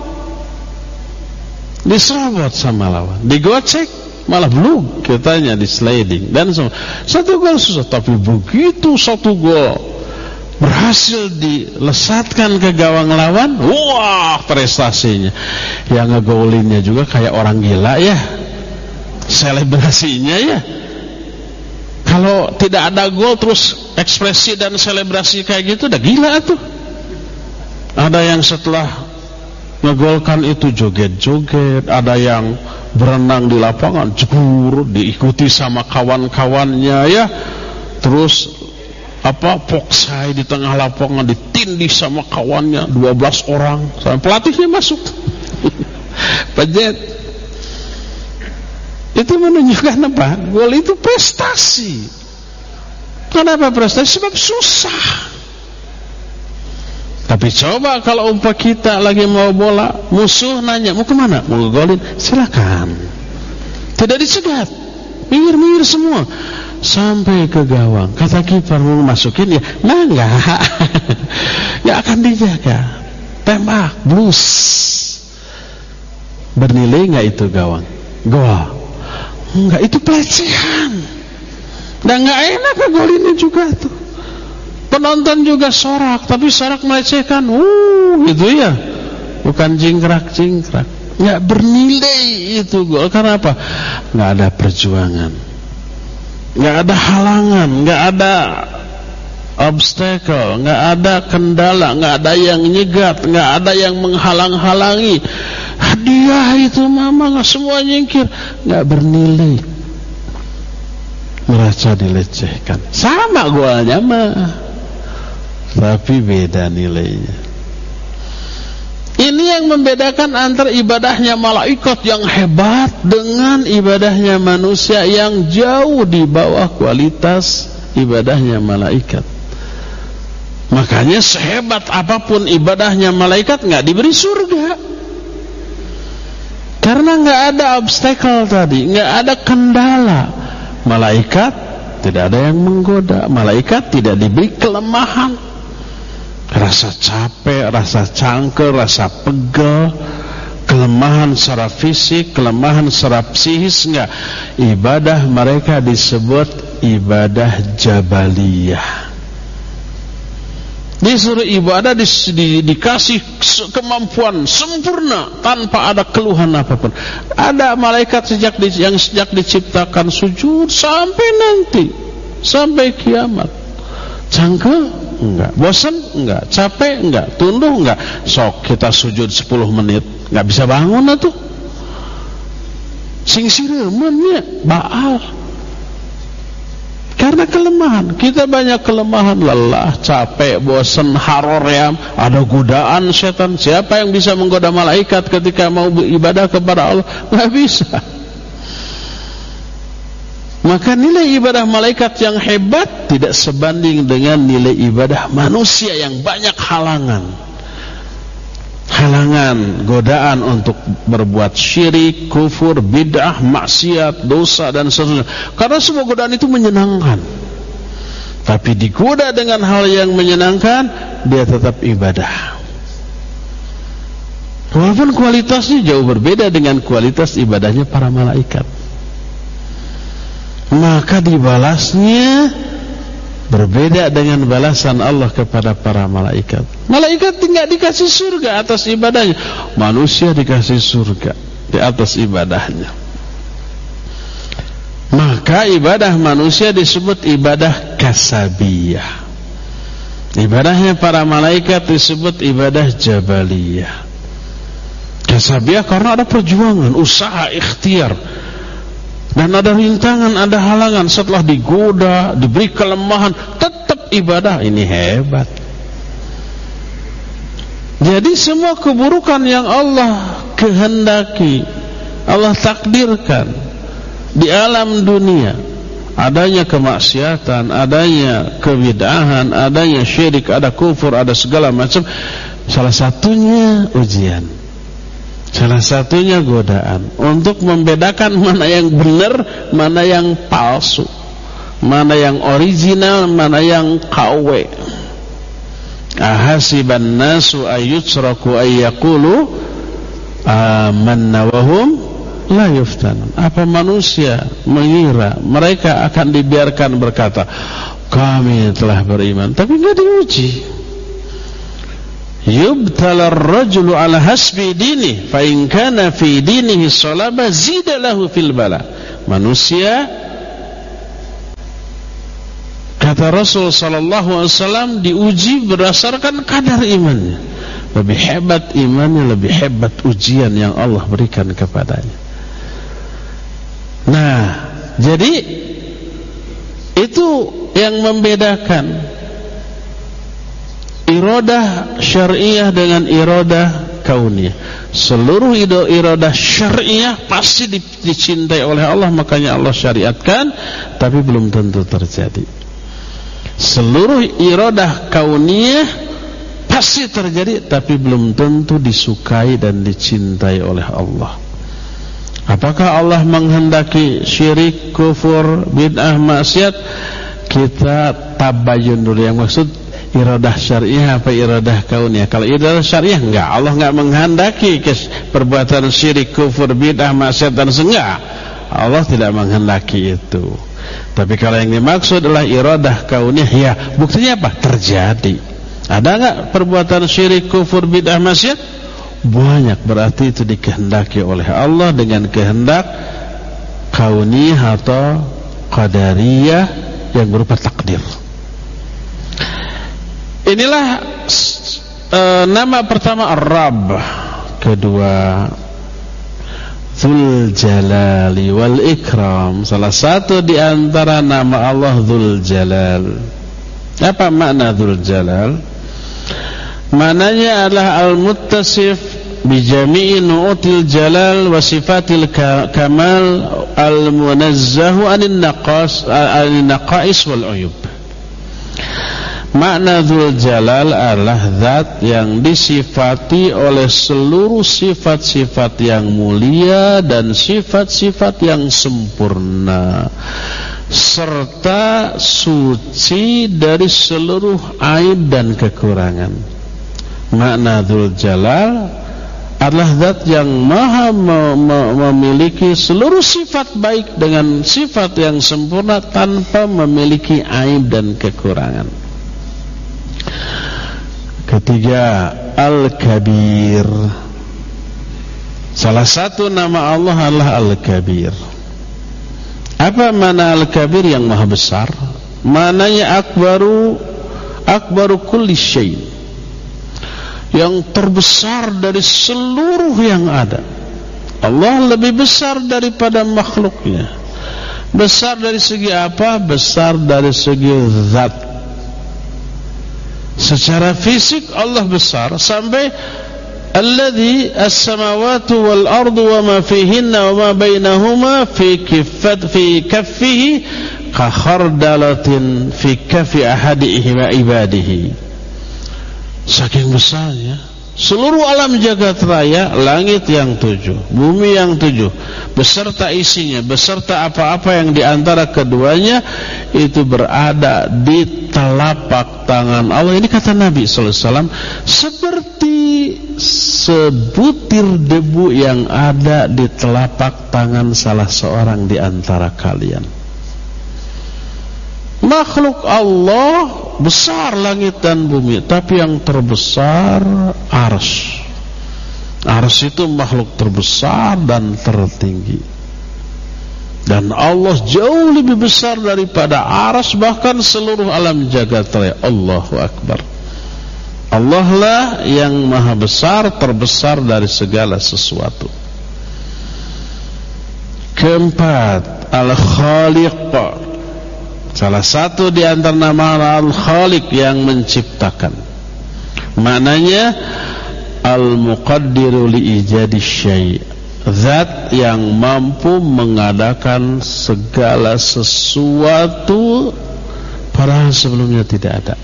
diserobot sama lawan, digocek, malah belum kitanya di sliding dan semua. 1 gol susah, tapi begitu 1 gol berhasil dilesatkan ke gawang lawan, wah prestasinya. Yang ngegolinnya juga kayak orang gila ya, selebrasinya ya. Kalau tidak ada gol terus ekspresi dan selebrasi kayak gitu, udah gila tuh. Ada yang setelah ngegolkan itu joget-joget, ada yang berenang di lapangan, jegur, diikuti sama kawan-kawannya ya. Terus poksai di tengah lapangan, ditindih sama kawannya 12 orang, sampai pelatihnya masuk. Pejet. Itu menunjukkan apa? Gol itu prestasi. Kenapa prestasi? Sebab susah. Tapi coba kalau umpama kita lagi mau bola, musuh nanya, mau kemana? Mau ngegolin? Silakan. Tidak dicegat, minggir-minggir semua sampai ke gawang. Kata kiper mau masukin ya, nah nggak akan dijaga. Tembak, blus. Bernilai nggak itu gawang? Gol. Enggak, itu pelecehan. Dan nggak enak ngegolinnya juga tuh. Penonton juga sorak, tapi sorak melecehkan. Gitu ya. Bukan jingkrak-jingkrak. Nggak bernilai itu gol. Karena apa? Nggak ada perjuangan, nggak ada halangan, nggak ada obstacle, nggak ada kendala, nggak ada yang nyegat, nggak ada yang menghalang-halangi. Hadiah itu mama nggak semua nyingkir, nggak bernilai. Merasa dilecehkan. Sama golnya mah. tapi beda nilainya. Ini yang membedakan antara ibadahnya malaikat yang hebat dengan ibadahnya manusia yang jauh di bawah kualitas ibadahnya malaikat. Makanya sehebat apapun ibadahnya malaikat nggak diberi surga, karena nggak ada obstacle tadi, nggak ada kendala. Malaikat tidak ada yang menggoda, malaikat tidak diberi kelemahan, rasa capek, rasa cangkel, rasa pegel, kelemahan secara fisik, kelemahan secara psikis, enggak. Ibadah mereka disebut ibadah jabaliyah. Disuruh ibadah dikasih kemampuan sempurna tanpa ada keluhan apapun. Ada malaikat yang sejak diciptakan sujud sampai nanti, sampai kiamat. Cangkel? Enggak. Bosan? Enggak. Capek? Enggak. Tunduh? Enggak. Sok kita sujud 10 menit, enggak bisa bangun atuh. Sing sireumnya baal. Karena kelemahan. Kita banyak kelemahan, lelah, capek, bosan, haroream, ada godaan setan. Siapa yang bisa menggoda malaikat ketika mau beribadah kepada Allah? Enggak bisa. Maka nilai ibadah malaikat yang hebat tidak sebanding dengan nilai ibadah manusia yang banyak halangan. Halangan, godaan untuk berbuat syirik, kufur, bid'ah, maksiat, dosa dan seterusnya. Karena semua godaan itu menyenangkan. Tapi digoda dengan hal yang menyenangkan, dia tetap ibadah. Walaupun kualitasnya jauh berbeda dengan kualitas ibadahnya para malaikat. Maka dibalasnya berbeda dengan balasan Allah kepada para malaikat. Malaikat tidak dikasih surga atas ibadahnya, manusia dikasih surga di atas ibadahnya. Maka ibadah manusia disebut ibadah kasabiyah. Ibadahnya para malaikat disebut ibadah jabaliyah. Kasabiyah karena ada perjuangan, usaha, ikhtiar, dan ada rintangan, ada halangan. Setelah digoda, diberi kelemahan, tetap ibadah. Ini hebat. Jadi semua keburukan yang Allah kehendaki, Allah takdirkan di alam dunia, adanya kemaksiatan, adanya kebid'ahan, adanya syirik, ada kufur, ada segala macam. Salah satunya ujian, salah satunya godaan untuk membedakan mana yang benar, mana yang palsu, mana yang original, mana yang KW. Ahasiban nasu ayyutraku ayyaqulu amanna wa hum la yuftanun. Apa manusia mengira mereka akan dibiarkan berkata kami telah beriman, tapi enggak diuji. Yubtala ar-rajulu ala hasbi dini, fa in kana fi dinihi salaba zida lahu fil bala. Manusia, kata Rasul sallallahu alaihi wasallam, diuji berdasarkan kadar imannya. Lebih hebat imannya, lebih hebat ujian yang Allah berikan kepadanya. Nah, jadi itu yang membedakan iradah syariah dengan iradah kauniyah. Seluruh iradah syariah pasti dicintai oleh Allah, makanya Allah syariatkan, tapi belum tentu terjadi. Seluruh iradah kauniyah pasti terjadi, tapi belum tentu disukai dan dicintai oleh Allah. Apakah Allah menghendaki syirik, kufur, bid'ah, maksiat? Kita tabayun dulu, yang maksud iradah syariah apa iradah kauniyah. Kalau iradah syariah enggak, Allah enggak menghendaki perbuatan syirik, kufur, bid'ah, maksiat dan enggak. Allah tidak menghendaki itu. Tapi kalau yang dimaksud adalah iradah kauniyah, ya buktinya apa? Terjadi. Ada enggak perbuatan syirik, kufur, bid'ah, maksiat? Banyak. Berarti itu dikehendaki oleh Allah dengan kehendak kauniyah atau qadariyah yang berupa takdir. Inilah nama pertama Ar-Rabb, kedua Dzul Jalali wal Ikram. Salah satu di antara nama Allah Dzul Jalal, Apa makna Dzul Jalal? Maknanya adalah al-muttasif bi jami'i nu'util jalal wa sifatil kamal al-munazzahu anin naqais wal uyub. Makna Dzul Jalal adalah zat yang disifati oleh seluruh sifat-sifat yang mulia dan sifat-sifat yang sempurna, serta suci dari seluruh aib dan kekurangan. Makna Dzul Jalal adalah zat yang maha memiliki seluruh sifat baik dengan sifat yang sempurna tanpa memiliki aib dan kekurangan. Ketiga, Al-Kabir. Salah satu nama Allah adalah Al-Kabir. Apa makna Al-Kabir? Yang maha besar. Maknanya akbaru kulli syai', yang terbesar dari seluruh yang ada. Allah lebih besar daripada makhluknya. Besar dari segi apa? Besar dari segi zat. Secara fisik Allah besar sampai alladzi as-samawati wal ardu wa ma fihinna wa ma bainahuma fi kaffihi ka khardalatin fi kaffi ahadihi wa ibadihi. Saking besarnya seluruh alam jagat raya, langit yang 7, bumi yang 7, beserta isinya, beserta apa-apa yang diantara keduanya, itu berada di telapak tangan Allah. Ini kata Nabi SAW, seperti sebutir debu yang ada di telapak tangan salah seorang di antara kalian. Makhluk Allah besar langit dan bumi, tapi yang terbesar arsy. Arsy itu makhluk terbesar dan tertinggi. Dan Allah jauh lebih besar daripada arsy, bahkan seluruh alam jagat raya. Allahu Akbar. Allah lah yang maha besar, terbesar dari segala sesuatu. Keempat, Al-Khaliq. Salah satu di antara nama Al-Khaliq yang menciptakan. Maknanya Al-Muqaddiru li ijadi syai', zat yang mampu mengadakan segala sesuatu padahal sebelumnya tidak ada.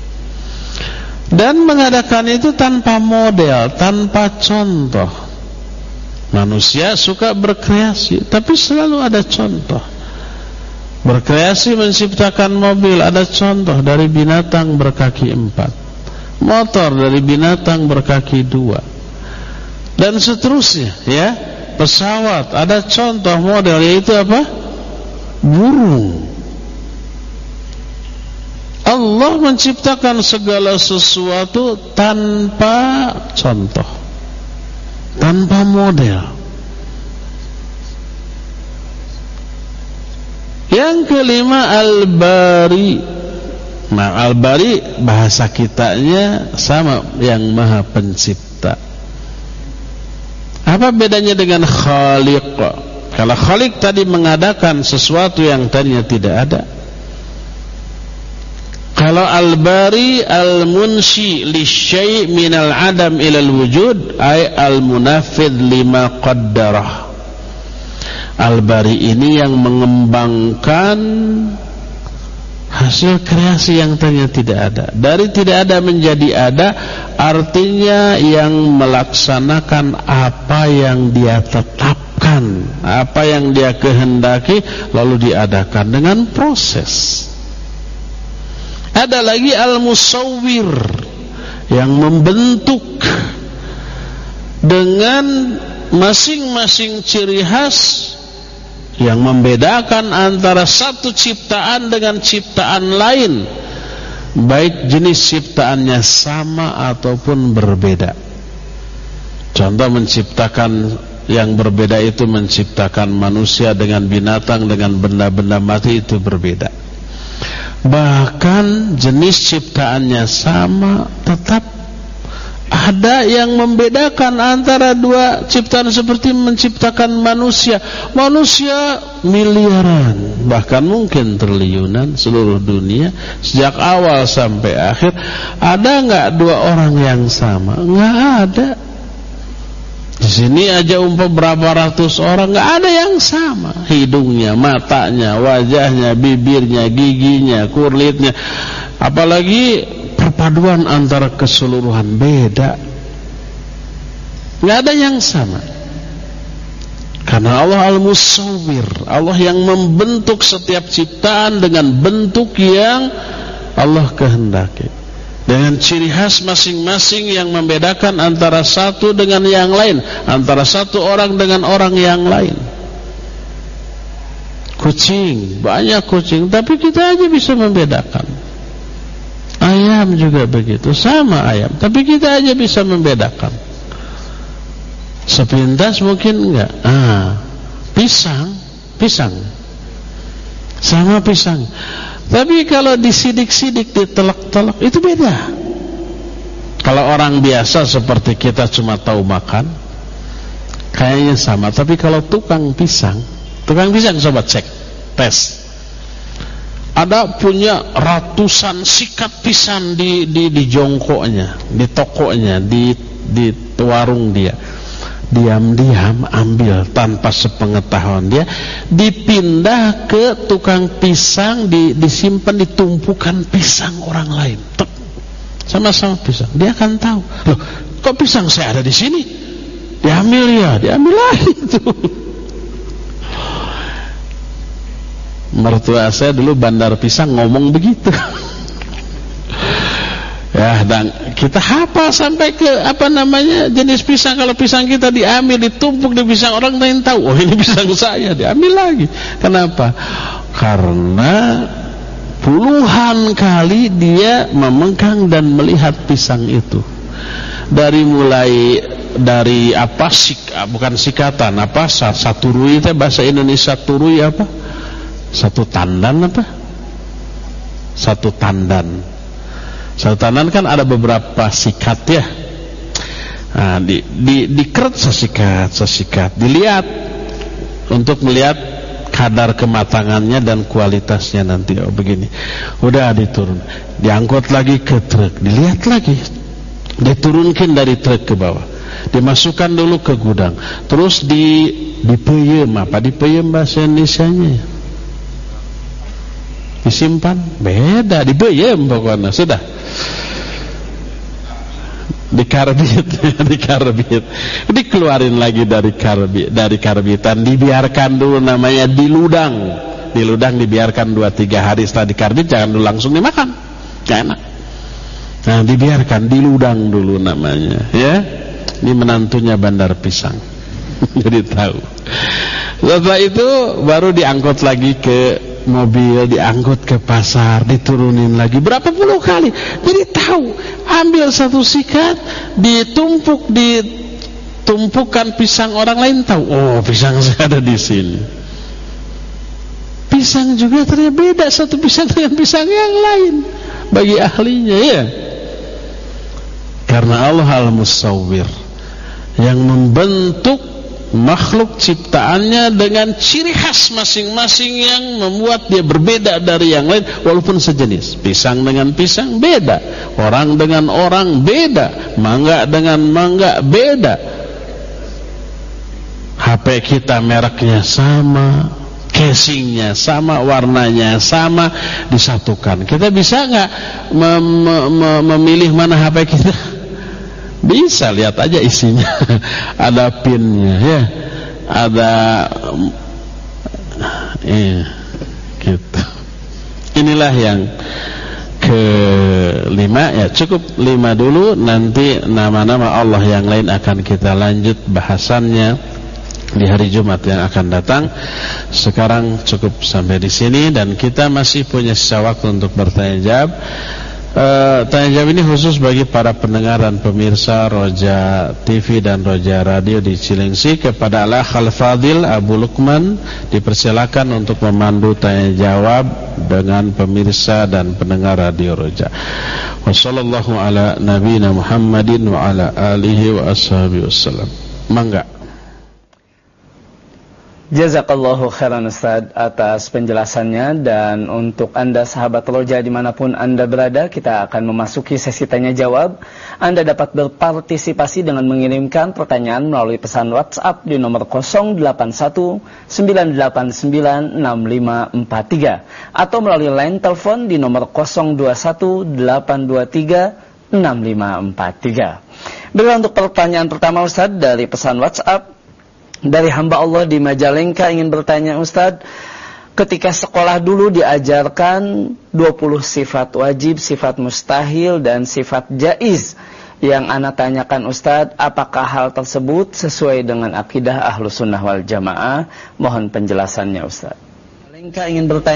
Dan mengadakan itu tanpa model, tanpa contoh. Manusia suka berkreasi, tapi selalu ada contoh. Berkreasi menciptakan mobil, ada contoh dari binatang berkaki 4, motor dari binatang berkaki 2, dan seterusnya, ya. Pesawat ada contoh model, yaitu apa? Burung. Allah menciptakan segala sesuatu tanpa contoh, tanpa model. Yang kelima, Al-Bari. Nah, Al-Bari bahasa kitanya sama, yang maha pencipta. Apa bedanya dengan Khaliq? Kalau Khaliq tadi mengadakan sesuatu yang tadinya tidak ada. Kalau Al-Bari, Al-Munshi li syai' minal adam ilal wujud, ay al-munafidh lima qaddarah. Al-Bari ini yang mengembangkan hasil kreasi yang tadinya tidak ada. Dari tidak ada menjadi ada, artinya yang melaksanakan apa yang dia tetapkan, apa yang dia kehendaki, lalu diadakan dengan proses. Ada lagi Al-Musawwir, yang membentuk dengan masing-masing ciri khas yang membedakan antara satu ciptaan dengan ciptaan lain, baik jenis ciptaannya sama ataupun berbeda. Contoh menciptakan yang berbeda itu menciptakan manusia dengan binatang, dengan benda-benda mati, itu berbeda. Bahkan jenis ciptaannya sama, tetap ada yang membedakan antara dua ciptaan, seperti menciptakan manusia. Manusia miliaran, bahkan mungkin triliunan seluruh dunia, sejak awal sampai akhir. Ada nggak dua orang yang sama? Nggak ada. Di sini aja berapa ratus orang, nggak ada yang sama. Hidungnya, matanya, wajahnya, bibirnya, giginya, kulitnya, apalagi perpaduan antara keseluruhan, beda. Nggak ada yang sama. Karena Allah Al-Musawwir, Allah yang membentuk setiap ciptaan dengan bentuk yang Allah kehendaki, dengan ciri khas masing-masing yang membedakan antara satu dengan yang lain, antara satu orang dengan orang yang lain. Kucing, banyak kucing, tapi kita aja bisa membedakan. Ayam juga begitu, sama ayam, tapi kita aja bisa membedakan. Sepintas mungkin enggak. Pisang sama pisang. Tapi kalau disidik-sidik, ditelak-telak, itu beda. Kalau orang biasa seperti kita cuma tahu makan, kayaknya sama. Tapi kalau tukang pisang coba cek, tes. Ada punya ratusan sikat pisang di jongkoknya, di tokonya, di warung dia. Diam-diam ambil tanpa sepengetahuan dia, dipindah ke tukang pisang, disimpan di tumpukan pisang orang lain. Sama-sama pisang. Dia akan tahu, loh, kok pisang saya ada di sini? Diambil lagi itu. Mertua saya dulu bandar pisang ngomong begitu. Ya, dan kita hafal sampai ke jenis pisang. Kalau pisang kita diambil, ditumpuk di pisang orang lain tahu, oh ini pisang saya, diambil lagi. Kenapa? Karena puluhan kali dia memegang dan melihat pisang itu. Dari bukan sikatan, satu rui itu bahasa Indonesia, turui apa? Satu tandan apa? Satu tandan kan ada beberapa sikat ya. Nah, dikeret sesikat, dilihat untuk melihat kadar kematangannya dan kualitasnya nanti. Oh begini, udah diturun, diangkut lagi ke truk, dilihat lagi, diturunkan dari truk ke bawah, dimasukkan dulu ke gudang, terus dipeyem. Apa dipeyem bahasa Indonesianya? Disimpan, beda, dipeyem pokoknya sudah. Dikarbit, dikeluarin lagi dari karbitan, dibiarkan dulu, namanya diludang, dibiarkan 2-3 hari. Setelah dikarbit jangan dulu langsung dimakan, gak enak. Nah, dibiarkan, diludang dulu namanya, ya. Ini menantunya bandar pisang. Jadi tahu. Setelah itu baru diangkut lagi ke mobil, diangkut ke pasar, diturunin lagi berapa puluh kali. Jadi tahu, ambil satu sikat, ditumpukan pisang orang lain, tahu, oh pisang saya ada di sini. Pisang juga ternyata beda satu pisang dengan pisang yang lain bagi ahlinya, ya. Karena Allah Al-Musawwir yang membentuk makhluk ciptaannya dengan ciri khas masing-masing yang membuat dia berbeda dari yang lain, walaupun sejenis. Pisang dengan pisang beda, orang dengan orang beda, mangga dengan mangga beda. HP kita mereknya sama, casingnya sama, warnanya sama, disatukan. Kita bisa nggak memilih mana HP kita? Bisa, lihat aja isinya. Ada pinnya, ya. Ada gitu. Inilah yang kelima, ya. Cukup 5 dulu, nanti nama-nama Allah yang lain akan kita lanjut bahasannya di hari Jumat yang akan datang. Sekarang cukup sampai di sini, dan kita masih punya sisa waktu untuk bertanya jawab. Tanya jawab ini khusus bagi para pendengar dan pemirsa Roja TV dan Roja Radio di Cilengsi. Kepada Al-Akh Al-Fadil Abu Lukman dipersilakan untuk memandu tanya jawab dengan pemirsa dan pendengar Radio Roja. Wassallallahu ala nabiyina Muhammadin wa ala alihi wa ashabihi wassalam. Mangga. Jazakallahu khairan Ustaz atas penjelasannya. Dan untuk Anda sahabat Roja dimanapun Anda berada, kita akan memasuki sesi tanya jawab. Anda dapat berpartisipasi dengan mengirimkan pertanyaan melalui pesan WhatsApp di nomor 0819896543 atau melalui line telepon di nomor 0218236543. Baiklah, untuk pertanyaan pertama Ustaz dari pesan WhatsApp dari hamba Allah di Majalengka ingin bertanya, Ustadz, ketika sekolah dulu diajarkan 20 sifat wajib, sifat mustahil, dan sifat jaiz. Yang ana tanyakan, Ustadz, apakah hal tersebut sesuai dengan akidah Ahlus Sunnah wal Jamaah? Mohon penjelasannya, Ustadz. Majalengka ingin bertanya.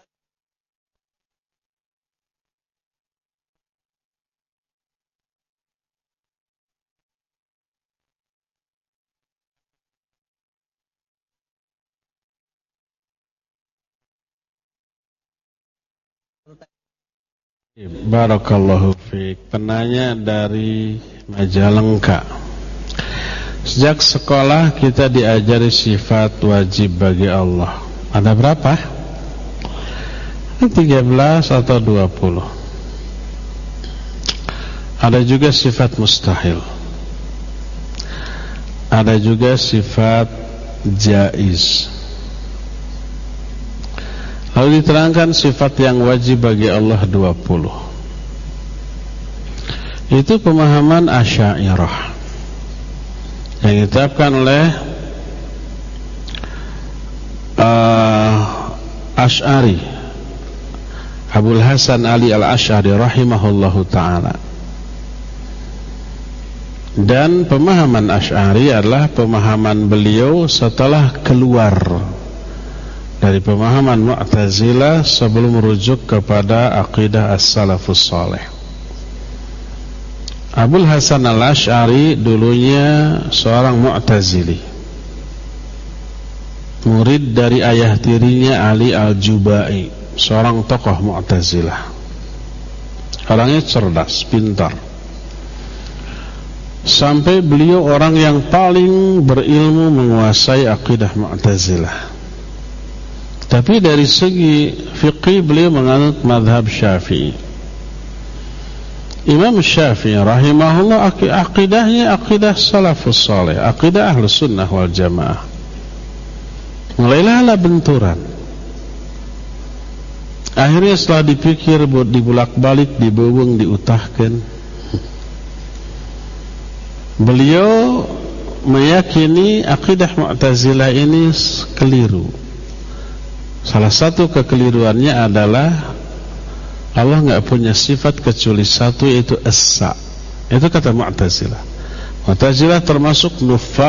Barakallahu fiik. Penanya dari Majalengka. Sejak sekolah kita diajari sifat wajib bagi Allah. Ada berapa? 13 atau 20. Ada juga sifat mustahil. Ada juga sifat jaiz. Lalu diterangkan sifat yang wajib bagi Allah 20. Itu pemahaman Asy'ariyah yang ditetapkan oleh Asy'ari, Abul Hasan Ali Al-Asy'ari rahimahullahu ta'ala. Dan pemahaman Asy'ari adalah pemahaman beliau setelah keluar dari pemahaman Mu'tazilah sebelum merujuk kepada aqidah as-salafus salih. Abul Hasan al-Asy'ari dulunya seorang Mu'tazili, murid dari ayah tirinya Ali al-Jubai, seorang tokoh Mu'tazilah. Orangnya cerdas, pintar, sampai beliau orang yang paling berilmu menguasai aqidah Mu'tazilah. Tapi dari segi fiqih beliau menganut mazhab Syafi'i. Imam Syafi'i rahimahullah akidahnya akidah salafus salih, akidah Ahlus Sunnah wal Jamaah. Mulailah benturan. Akhirnya setelah dipikir, dibulak-balik, dibubung, diutahkan, beliau meyakini akidah Mu'tazilah ini keliru. Salah satu kekeliruannya adalah Allah enggak punya sifat kecuali satu, yaitu as-sa. Itu kata Mu'tazilah. Mu'tazilah termasuk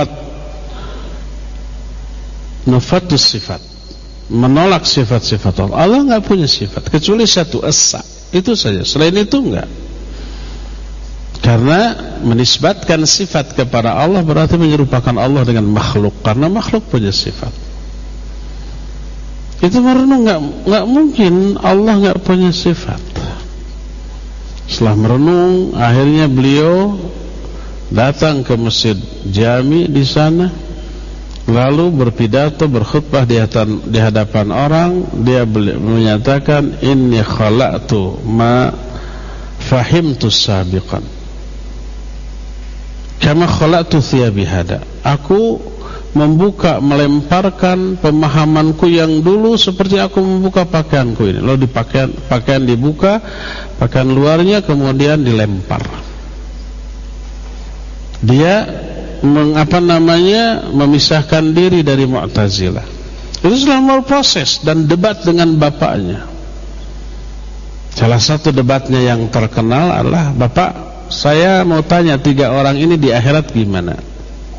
nufatus sifat, menolak sifat-sifat Allah. Allah enggak punya sifat kecuali satu, as-sa. Itu saja. Selain itu enggak. Karena menisbatkan sifat kepada Allah berarti menyerupakan Allah dengan makhluk, karena makhluk punya sifat. Itu merenung, nggak mungkin Allah nggak punya sifat. Setelah merenung, akhirnya beliau datang ke Masjid Jami di sana, lalu berpidato, berkhutbah di hadapan orang. Dia menyatakan, inni khalaqtu ma fahimtu sabiqan kama khalaqtu thiyabi hada. Aku membuka, melemparkan pemahamanku yang dulu seperti aku membuka pakaianku ini. Lalu pakaian dibuka, pakaian luarnya kemudian dilempar. Dia memisahkan diri dari Mu'tazilah. Itu selama proses dan debat dengan bapaknya. Salah satu debatnya yang terkenal adalah, Bapak, saya mau tanya 3 orang ini di akhirat gimana?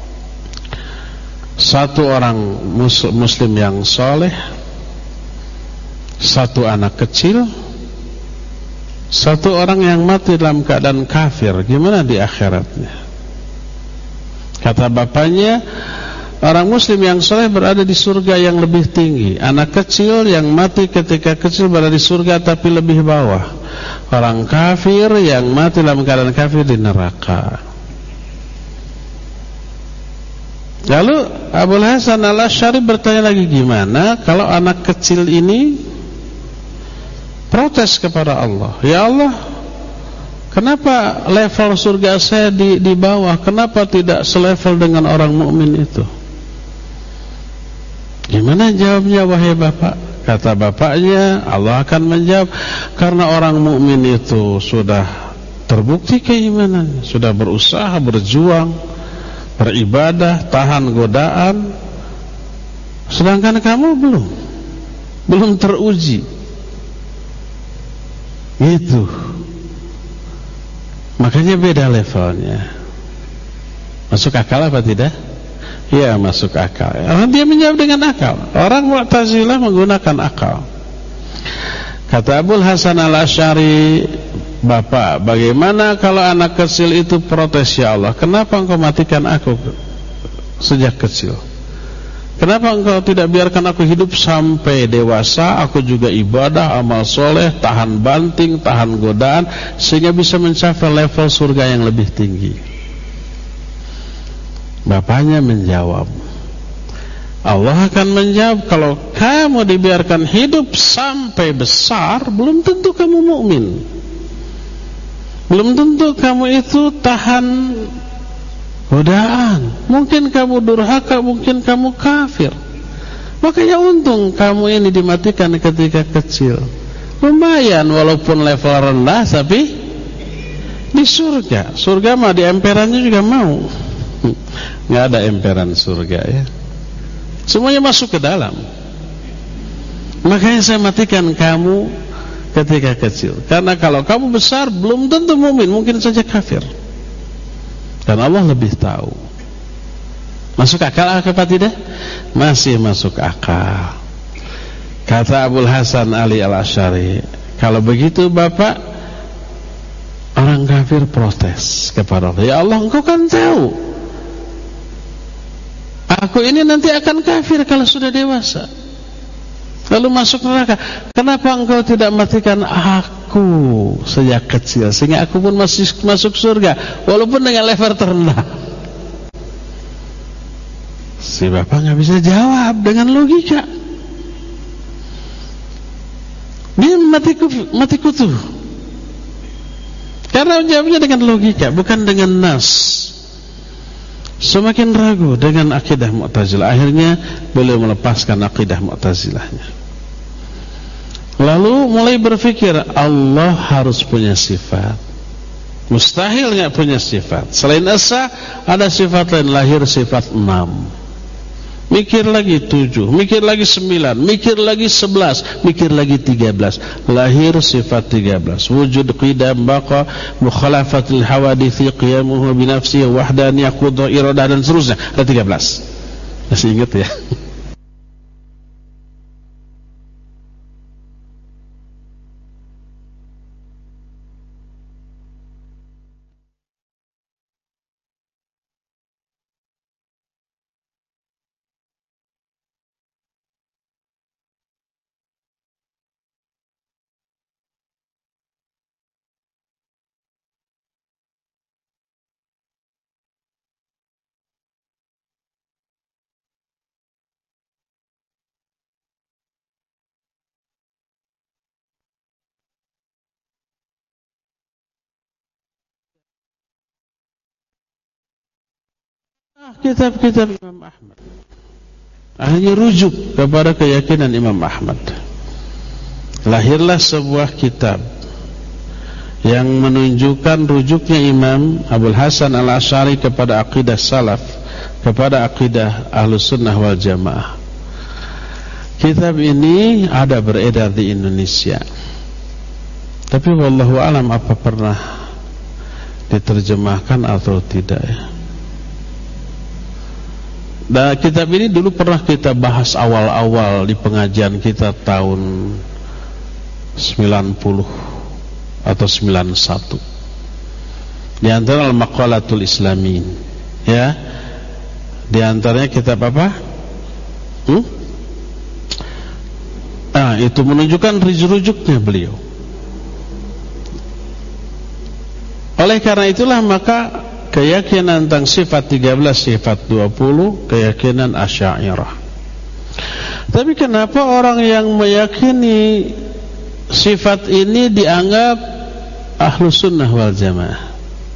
Satu orang muslim yang soleh, satu anak kecil, satu orang yang mati dalam keadaan kafir. Gimana di akhiratnya? Kata bapaknya, orang muslim yang soleh berada di surga yang lebih tinggi. Anak kecil yang mati ketika kecil berada di surga tapi lebih bawah. Orang kafir yang mati dalam keadaan kafir di neraka. Lalu Abul Hasan Al-Asy'ari bertanya lagi, gimana kalau anak kecil ini protes kepada Allah? Ya Allah, kenapa level surga saya di bawah? Kenapa tidak selevel dengan orang mukmin itu? Gimana jawabnya wahai bapak? Kata bapaknya, Allah akan menjawab, karena orang mukmin itu sudah terbukti keimanannya, sudah berusaha, berjuang, beribadah, tahan godaan, sedangkan kamu belum teruji. Itu makanya beda levelnya. Masuk akal apa tidak? Ya, masuk akal. Dia menjawab dengan akal. Orang Mu'tazilah menggunakan akal. Kata Abul Hasan Al-Asy'ari, Bapak, bagaimana kalau anak kecil itu protes, ya Allah, kenapa engkau matikan aku sejak kecil? Kenapa engkau tidak biarkan aku hidup sampai dewasa? Aku juga ibadah, amal soleh, tahan banting, tahan godaan, sehingga bisa mencapai level surga yang lebih tinggi. Bapaknya menjawab, Allah akan menjawab, kalau kamu dibiarkan hidup sampai besar, belum tentu kamu mukmin. Belum tentu kamu itu tahan godaan. Mungkin kamu durhaka, mungkin kamu kafir. Makanya untung kamu ini dimatikan ketika kecil. Lumayan walaupun level rendah, tapi di surga. Surga mah di emperannya juga mau. Nggak ada emperan surga ya. Semuanya masuk ke dalam. Makanya saya matikan kamu ketika kecil, karena kalau kamu besar belum tentu mukmin, mungkin saja kafir. Dan Allah lebih tahu. Masuk akal apa tidak? Masih masuk akal. Kata Abul Hasan Ali Al-Asy'ari, kalau begitu Bapak, orang kafir protes kepada Allah, ya Allah, engkau kan tahu aku ini nanti akan kafir kalau sudah dewasa, lalu masuk neraka. Kenapa engkau tidak matikan aku sejak kecil, sehingga aku pun masih masuk surga walaupun dengan level terendah? Si bapak nggak bisa jawab dengan logika. Dia mati kutu. Karena jawabnya dengan logika, bukan dengan nas. Semakin ragu dengan akidah Mu'tazilah. Akhirnya beliau melepaskan akidah Mu'tazilahnya. Lalu mulai berpikir, Allah harus punya sifat. Mustahil nggak punya sifat. Selain Esa, ada sifat lain, lahir sifat 6. Mikir lagi 7, mikir lagi 9, mikir lagi 11, mikir lagi 13. Lahir sifat 13. Wujud, qidam, baqa, mukhalafatul hawadithi, qiyamuhu binafsihi, wahdaniyah, qudrah, iradah, dan seterusnya. Ada 13. Masih ingat ya? Kitab-kitab Imam Ahmad hanya rujuk kepada keyakinan Imam Ahmad. Lahirlah sebuah kitab yang menunjukkan rujuknya Imam Abul Hasan Al-Asy'ari kepada akidah salaf, kepada akidah Ahlus Sunnah wal Jamaah. Kitab ini ada beredar di Indonesia, tapi wallahu alam apa pernah diterjemahkan atau tidak ya. Dan kitab ini dulu pernah kita bahas awal-awal di pengajian kita tahun 90 atau 91. Di antara Al-Maqalatul Islamin, ya. Di antaranya kitab apa? Itu menunjukkan rujuknya beliau. Oleh karena itulah maka keyakinan tentang sifat 13, sifat 20, keyakinan Asy'ariyah. Tapi kenapa orang yang meyakini sifat ini dianggap Ahlus Sunnah wal Jamaah?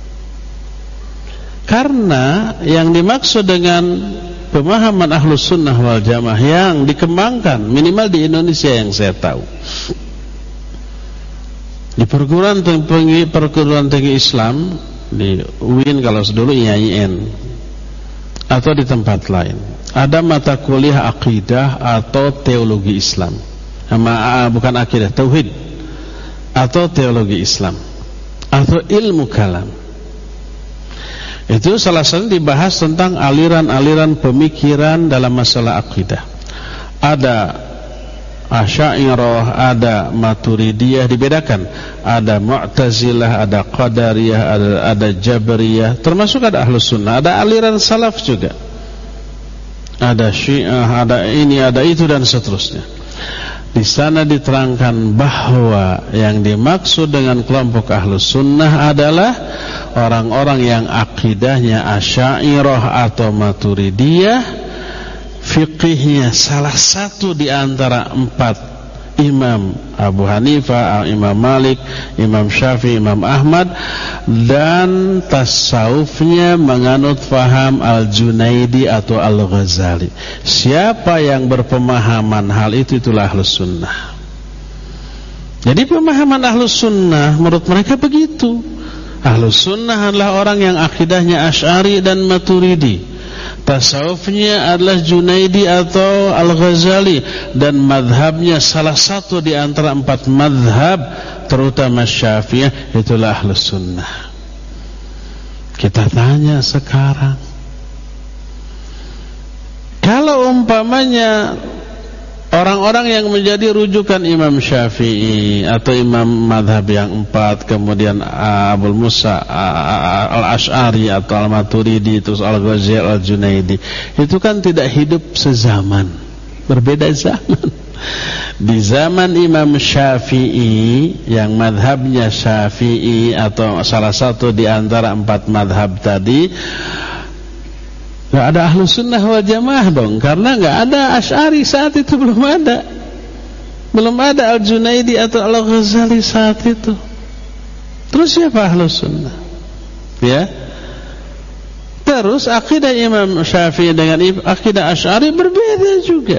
Karena yang dimaksud dengan pemahaman Ahlus Sunnah wal Jamaah yang dikembangkan minimal di Indonesia yang saya tahu, di perguruan tinggi Islam, di UIN kalau dulu IAIN, atau di tempat lain, ada mata kuliah akidah atau teologi Islam, bukan akidah, tauhid atau teologi Islam atau ilmu kalam. Itu salah satu dibahas tentang aliran-aliran pemikiran dalam masalah akidah. Ada Asy'ariyah, ada Maturidiyah, dibedakan. Ada Mu'tazilah, ada Qadariyah, ada Jabriyah, termasuk ada Ahlus Sunnah, ada aliran salaf juga. Ada Syiah, ada ini, ada itu dan seterusnya. Di sana diterangkan bahwa yang dimaksud dengan kelompok Ahlus Sunnah adalah orang-orang yang akidahnya Asy'ariyah atau Maturidiyah, fiqihnya salah satu di antara 4 imam, Abu Hanifah, Imam Malik, Imam Syafi'i, Imam Ahmad, dan tasawufnya menganut faham Al-Junaidi atau Al-Ghazali. Siapa yang berpemahaman hal itu, itulah Ahlus Sunnah. Jadi pemahaman Ahlus Sunnah menurut mereka begitu. Ahlus Sunnah adalah orang yang akidahnya Asy'ari dan Maturidi, tasawufnya adalah Junaidi atau Al-Ghazali, dan madhabnya salah satu di antara 4 madhab, terutama Syafi'iyah, itulah Ahlus Sunnah. Kita tanya sekarang, kalau umpamanya orang-orang yang menjadi rujukan Imam Syafi'i atau imam madhab yang 4, kemudian Abu Musa Al-Asy'ari atau Al-Maturidi, terus Al-Ghazali, Al-Junaidi, itu kan tidak hidup sezaman, berbeda zaman. Di zaman Imam Syafi'i yang madhabnya Syafi'i atau salah satu di antara 4 madhab tadi, gak ada Ahlus Sunnah wal Jamaah dong, karena gak ada Asy'ari saat itu, belum ada Al-Junaidi atau Al-Ghazali saat itu. Terus siapa Ahlus Sunnah? Ya. Terus akidah Imam Syafi'i dengan akidah Asy'ari berbeda juga.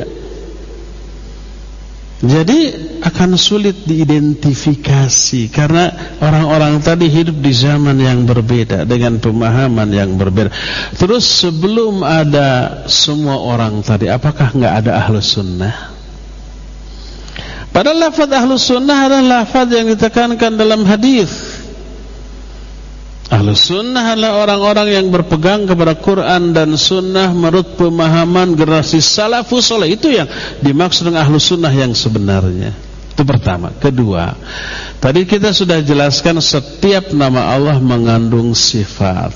Jadi akan sulit diidentifikasi karena orang-orang tadi hidup di zaman yang berbeda dengan pemahaman yang berbeda. Terus sebelum ada semua orang tadi, apakah enggak ada Ahlus Sunnah? Padahal lafaz Ahlus Sunnah adalah lafaz yang ditekankan dalam hadis. Ahlus Sunnah adalah orang-orang yang berpegang kepada Quran dan Sunnah menurut pemahaman generasi salafus saleh. Itu yang dimaksud dengan Ahlus Sunnah yang sebenarnya. Itu pertama. Kedua, tadi kita sudah jelaskan setiap nama Allah mengandung sifat.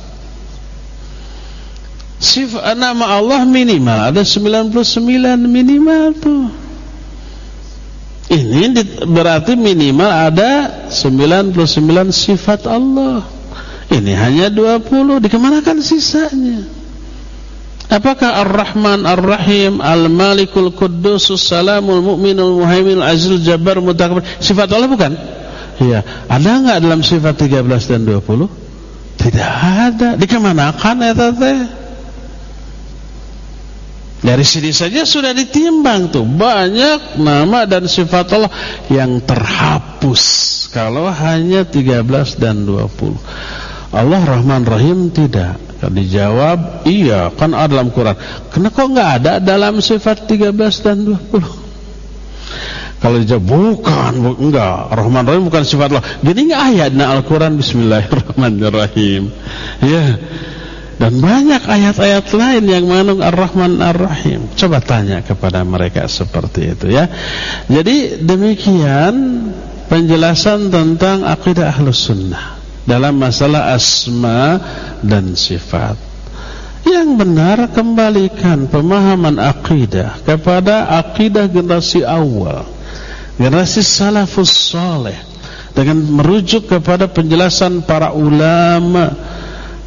Sifat nama Allah minimal ada 99 minimal tuh. Ini berarti minimal ada 99 sifat Allah. Ini hanya 20, dikemanakan sisanya? Apakah Ar-Rahman, Ar-Rahim, Al-Malikul Quddusus Salamul Mu'minul Muhaiminul Azizul Jabbar Mutakabbir sifat Allah bukan? Iya. Ada enggak dalam sifat 13 dan 20? Tidak ada. Dikemanakan eta teh? Dari sini saja sudah ditimbang tuh, banyak nama dan sifat Allah yang terhapus kalau hanya 13 dan 20. Allah Rahman Rahim tidak. Dijawab iya, kan ada dalam Quran. Kenapa kok enggak ada dalam sifat 13 dan 20? Kalau dijawab bukan, enggak, Rahman Rahim bukan sifat Allah. Gini enggak ayatnya Al-Quran, Bismillahirrahmanirrahim. Ya. Dan banyak ayat-ayat lain yang mengandung Ar-Rahman Ar-Rahim. Coba tanya kepada mereka seperti itu ya. Jadi demikian penjelasan tentang akidah Ahlus Sunnah dalam masalah asma dan sifat. Yang benar, kembalikan pemahaman akidah kepada akidah generasi awal, generasi salafus saleh, dengan merujuk kepada penjelasan para ulama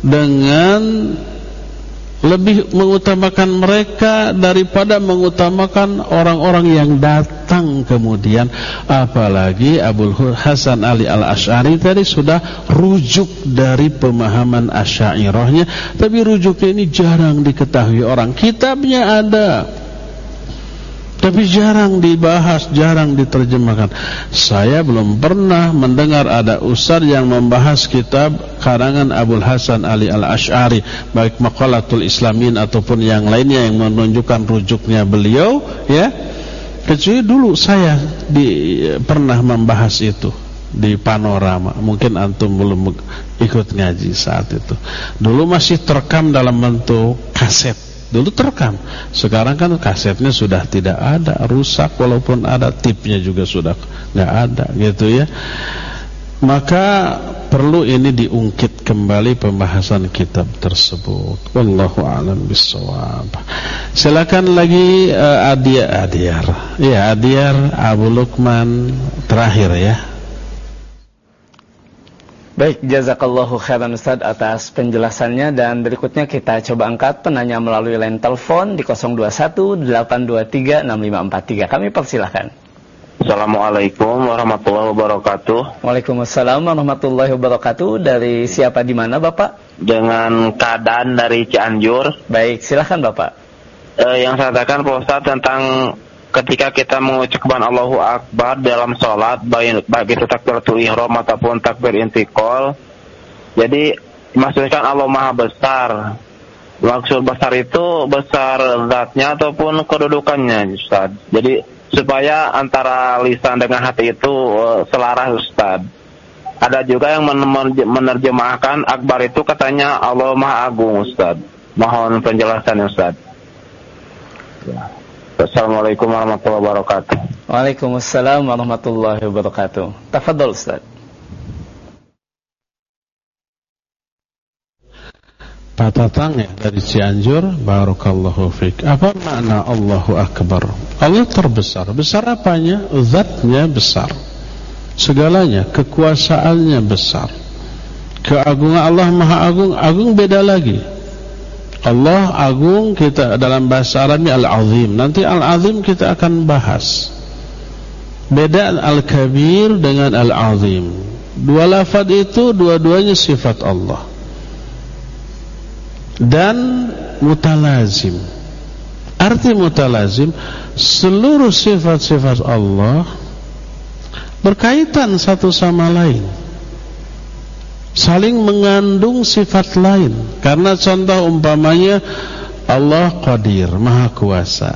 dengan lebih mengutamakan mereka daripada mengutamakan orang-orang yang datang kemudian. Apalagi Abul Hasan Ali Al-Asy'ari tadi sudah rujuk dari pemahaman Asy'ariyahnya, tapi rujuknya ini jarang diketahui orang. Kitabnya ada, tapi jarang dibahas, jarang diterjemahkan. Saya belum pernah mendengar ada ustaz yang membahas kitab karangan Abul Hasan Ali Al-Asy'ari, baik Maqalatul Islamin ataupun yang lainnya yang menunjukkan rujuknya beliau, ya. Kecuali dulu saya pernah membahas itu di Panorama. Mungkin antum belum ikut ngaji saat itu. Dulu masih terekam dalam bentuk kaset. Dulu terekam, sekarang kan kasetnya sudah tidak ada, rusak, walaupun ada tipnya juga sudah nggak ada, gitu ya. Maka perlu ini diungkit kembali pembahasan kitab tersebut. Wallahu a'lam bishawab. Silakan lagi Adyar Abu Lukman terakhir ya. Baik, jazakallahu khairan Ustaz atas penjelasannya, dan berikutnya kita coba angkat penanya melalui line telepon di 0218236543. Kami persilahkan. Assalamualaikum warahmatullahi wabarakatuh. Waalaikumsalam warahmatullahi wabarakatuh. Dari siapa, di mana Bapak? Dengan Kadan dari Cianjur. Baik, silahkan Bapak. Yang saya katakan Pak Ustaz tentang ketika kita mengucapkan Allahu Akbar dalam sholat, baik itu takbiratul ihram ataupun takbir intiqal, jadi maksudkan Allah Maha Besar. Maksud besar itu besar zatnya ataupun kedudukannya, Ustaz. Jadi supaya antara lisan dengan hati itu selaras, Ustaz. Ada juga yang menerjemahkan Akbar itu katanya Allah Maha Agung, Ustaz. Mohon penjelasan, Ustaz. Ya. Assalamualaikum warahmatullahi wabarakatuh. Waalaikumsalam warahmatullahi wabarakatuh. Tafadhol Ustaz. Pak Tatang ya dari Cianjur, barakallahu fiik. Apa makna Allahu Akbar? Allah terbesar. Besar apanya? Zatnya besar. Segalanya, kekuasaannya besar. Keagungan Allah Maha Agung, agung beda lagi. Allah agung, kita dalam bahasa Arabnya Al-Azim. Nanti Al-Azim kita akan bahas. Beda Al-Kabir dengan Al-Azim. Dua lafaz itu dua-duanya sifat Allah. Dan mutalazim. Arti mutalazim, seluruh sifat-sifat Allah berkaitan satu sama lain, saling mengandung sifat lain. Karena contoh umpamanya Allah Qadir, Maha Kuasa.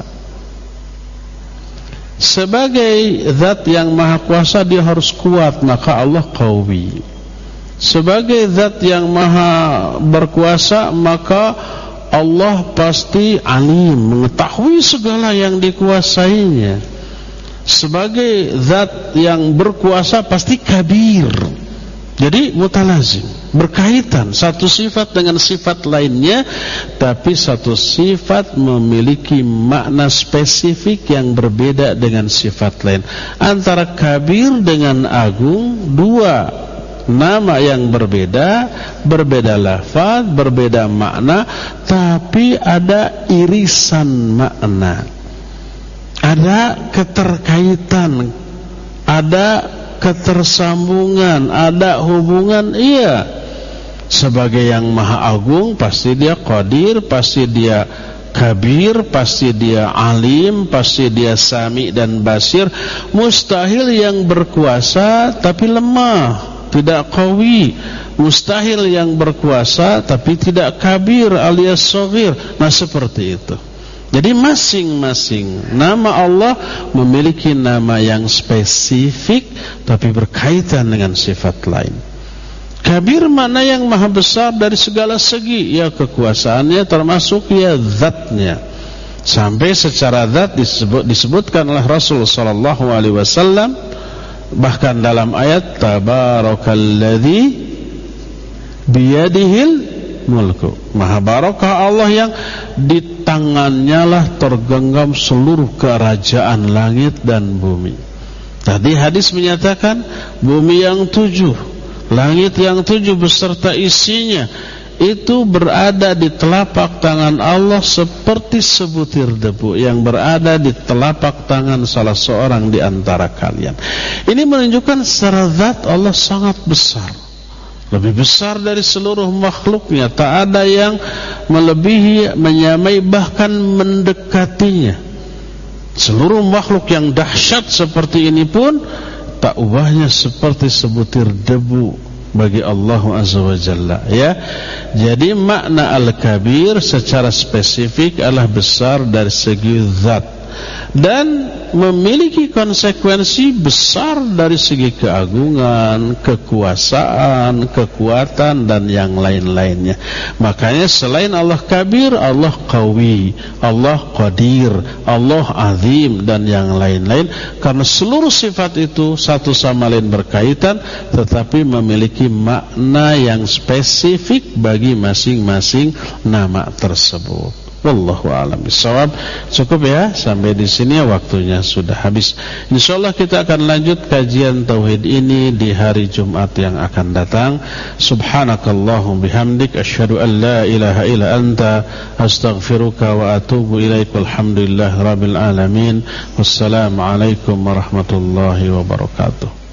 Sebagai zat yang Maha Kuasa, dia harus kuat, maka Allah Qawi. Sebagai zat yang Maha Berkuasa, maka Allah pasti alim, mengetahui segala yang dikuasainya. Sebagai zat yang berkuasa, pasti kabir. Jadi mutalazim, berkaitan satu sifat dengan sifat lainnya, tapi satu sifat memiliki makna spesifik yang berbeda dengan sifat lain. Antara kabir dengan agung, dua nama yang berbeda, berbeda lafaz, berbeda makna, tapi ada irisan makna, ada keterkaitan, ada ketersambungan, ada hubungan. Iya, sebagai yang Maha Agung pasti dia Qadir, pasti dia Kabir, pasti dia Alim, pasti dia Sami dan Basir. Mustahil yang berkuasa tapi lemah, tidak qawi. Mustahil yang berkuasa tapi tidak kabir alias shaghir. Nah seperti itu. Jadi masing-masing nama Allah memiliki nama yang spesifik tapi berkaitan dengan sifat lain. Kabir mana yang maha besar dari segala segi, ya kekuasaannya termasuk ya zatnya. Sampai secara zat disebutkan oleh Rasul sallallahu alaihi wasallam, bahkan dalam ayat tabarakalladzi biyadihil mulku. Maha barakah Allah yang di tangannya lah tergenggam seluruh kerajaan langit dan bumi. Tadi hadis menyatakan bumi yang 7, langit yang 7 beserta isinya, itu berada di telapak tangan Allah seperti sebutir debu yang berada di telapak tangan salah seorang di antara kalian. Ini menunjukkan secara zat Allah sangat besar, lebih besar dari seluruh makhluknya. Tak ada yang melebihi, menyamai, bahkan mendekatinya. Seluruh makhluk yang dahsyat seperti ini pun tak ubahnya seperti sebutir debu bagi Allah Azza wa Jalla, ya. Jadi makna Al-Kabir secara spesifik adalah besar dari segi zat dan memiliki konsekuensi besar dari segi keagungan, kekuasaan, kekuatan dan yang lain-lainnya. Makanya selain Allah Kabir, Allah Qawi, Allah Qadir, Allah Azim dan yang lain-lain, karena seluruh sifat itu satu sama lain berkaitan tetapi memiliki makna yang spesifik bagi masing-masing nama tersebut. Wallahu a'lam bishawab. Cukup ya, sampai di sini waktunya sudah habis. Insyaallah kita akan lanjut kajian tauhid ini di hari Jumat yang akan datang. Subhanakallahum bihamdik asyhadu an la ilaha illa anta astaghfiruka wa atubu ilaik. Walhamdulillahirabbil alamin. Wassalamu alaikum warahmatullahi wabarakatuh.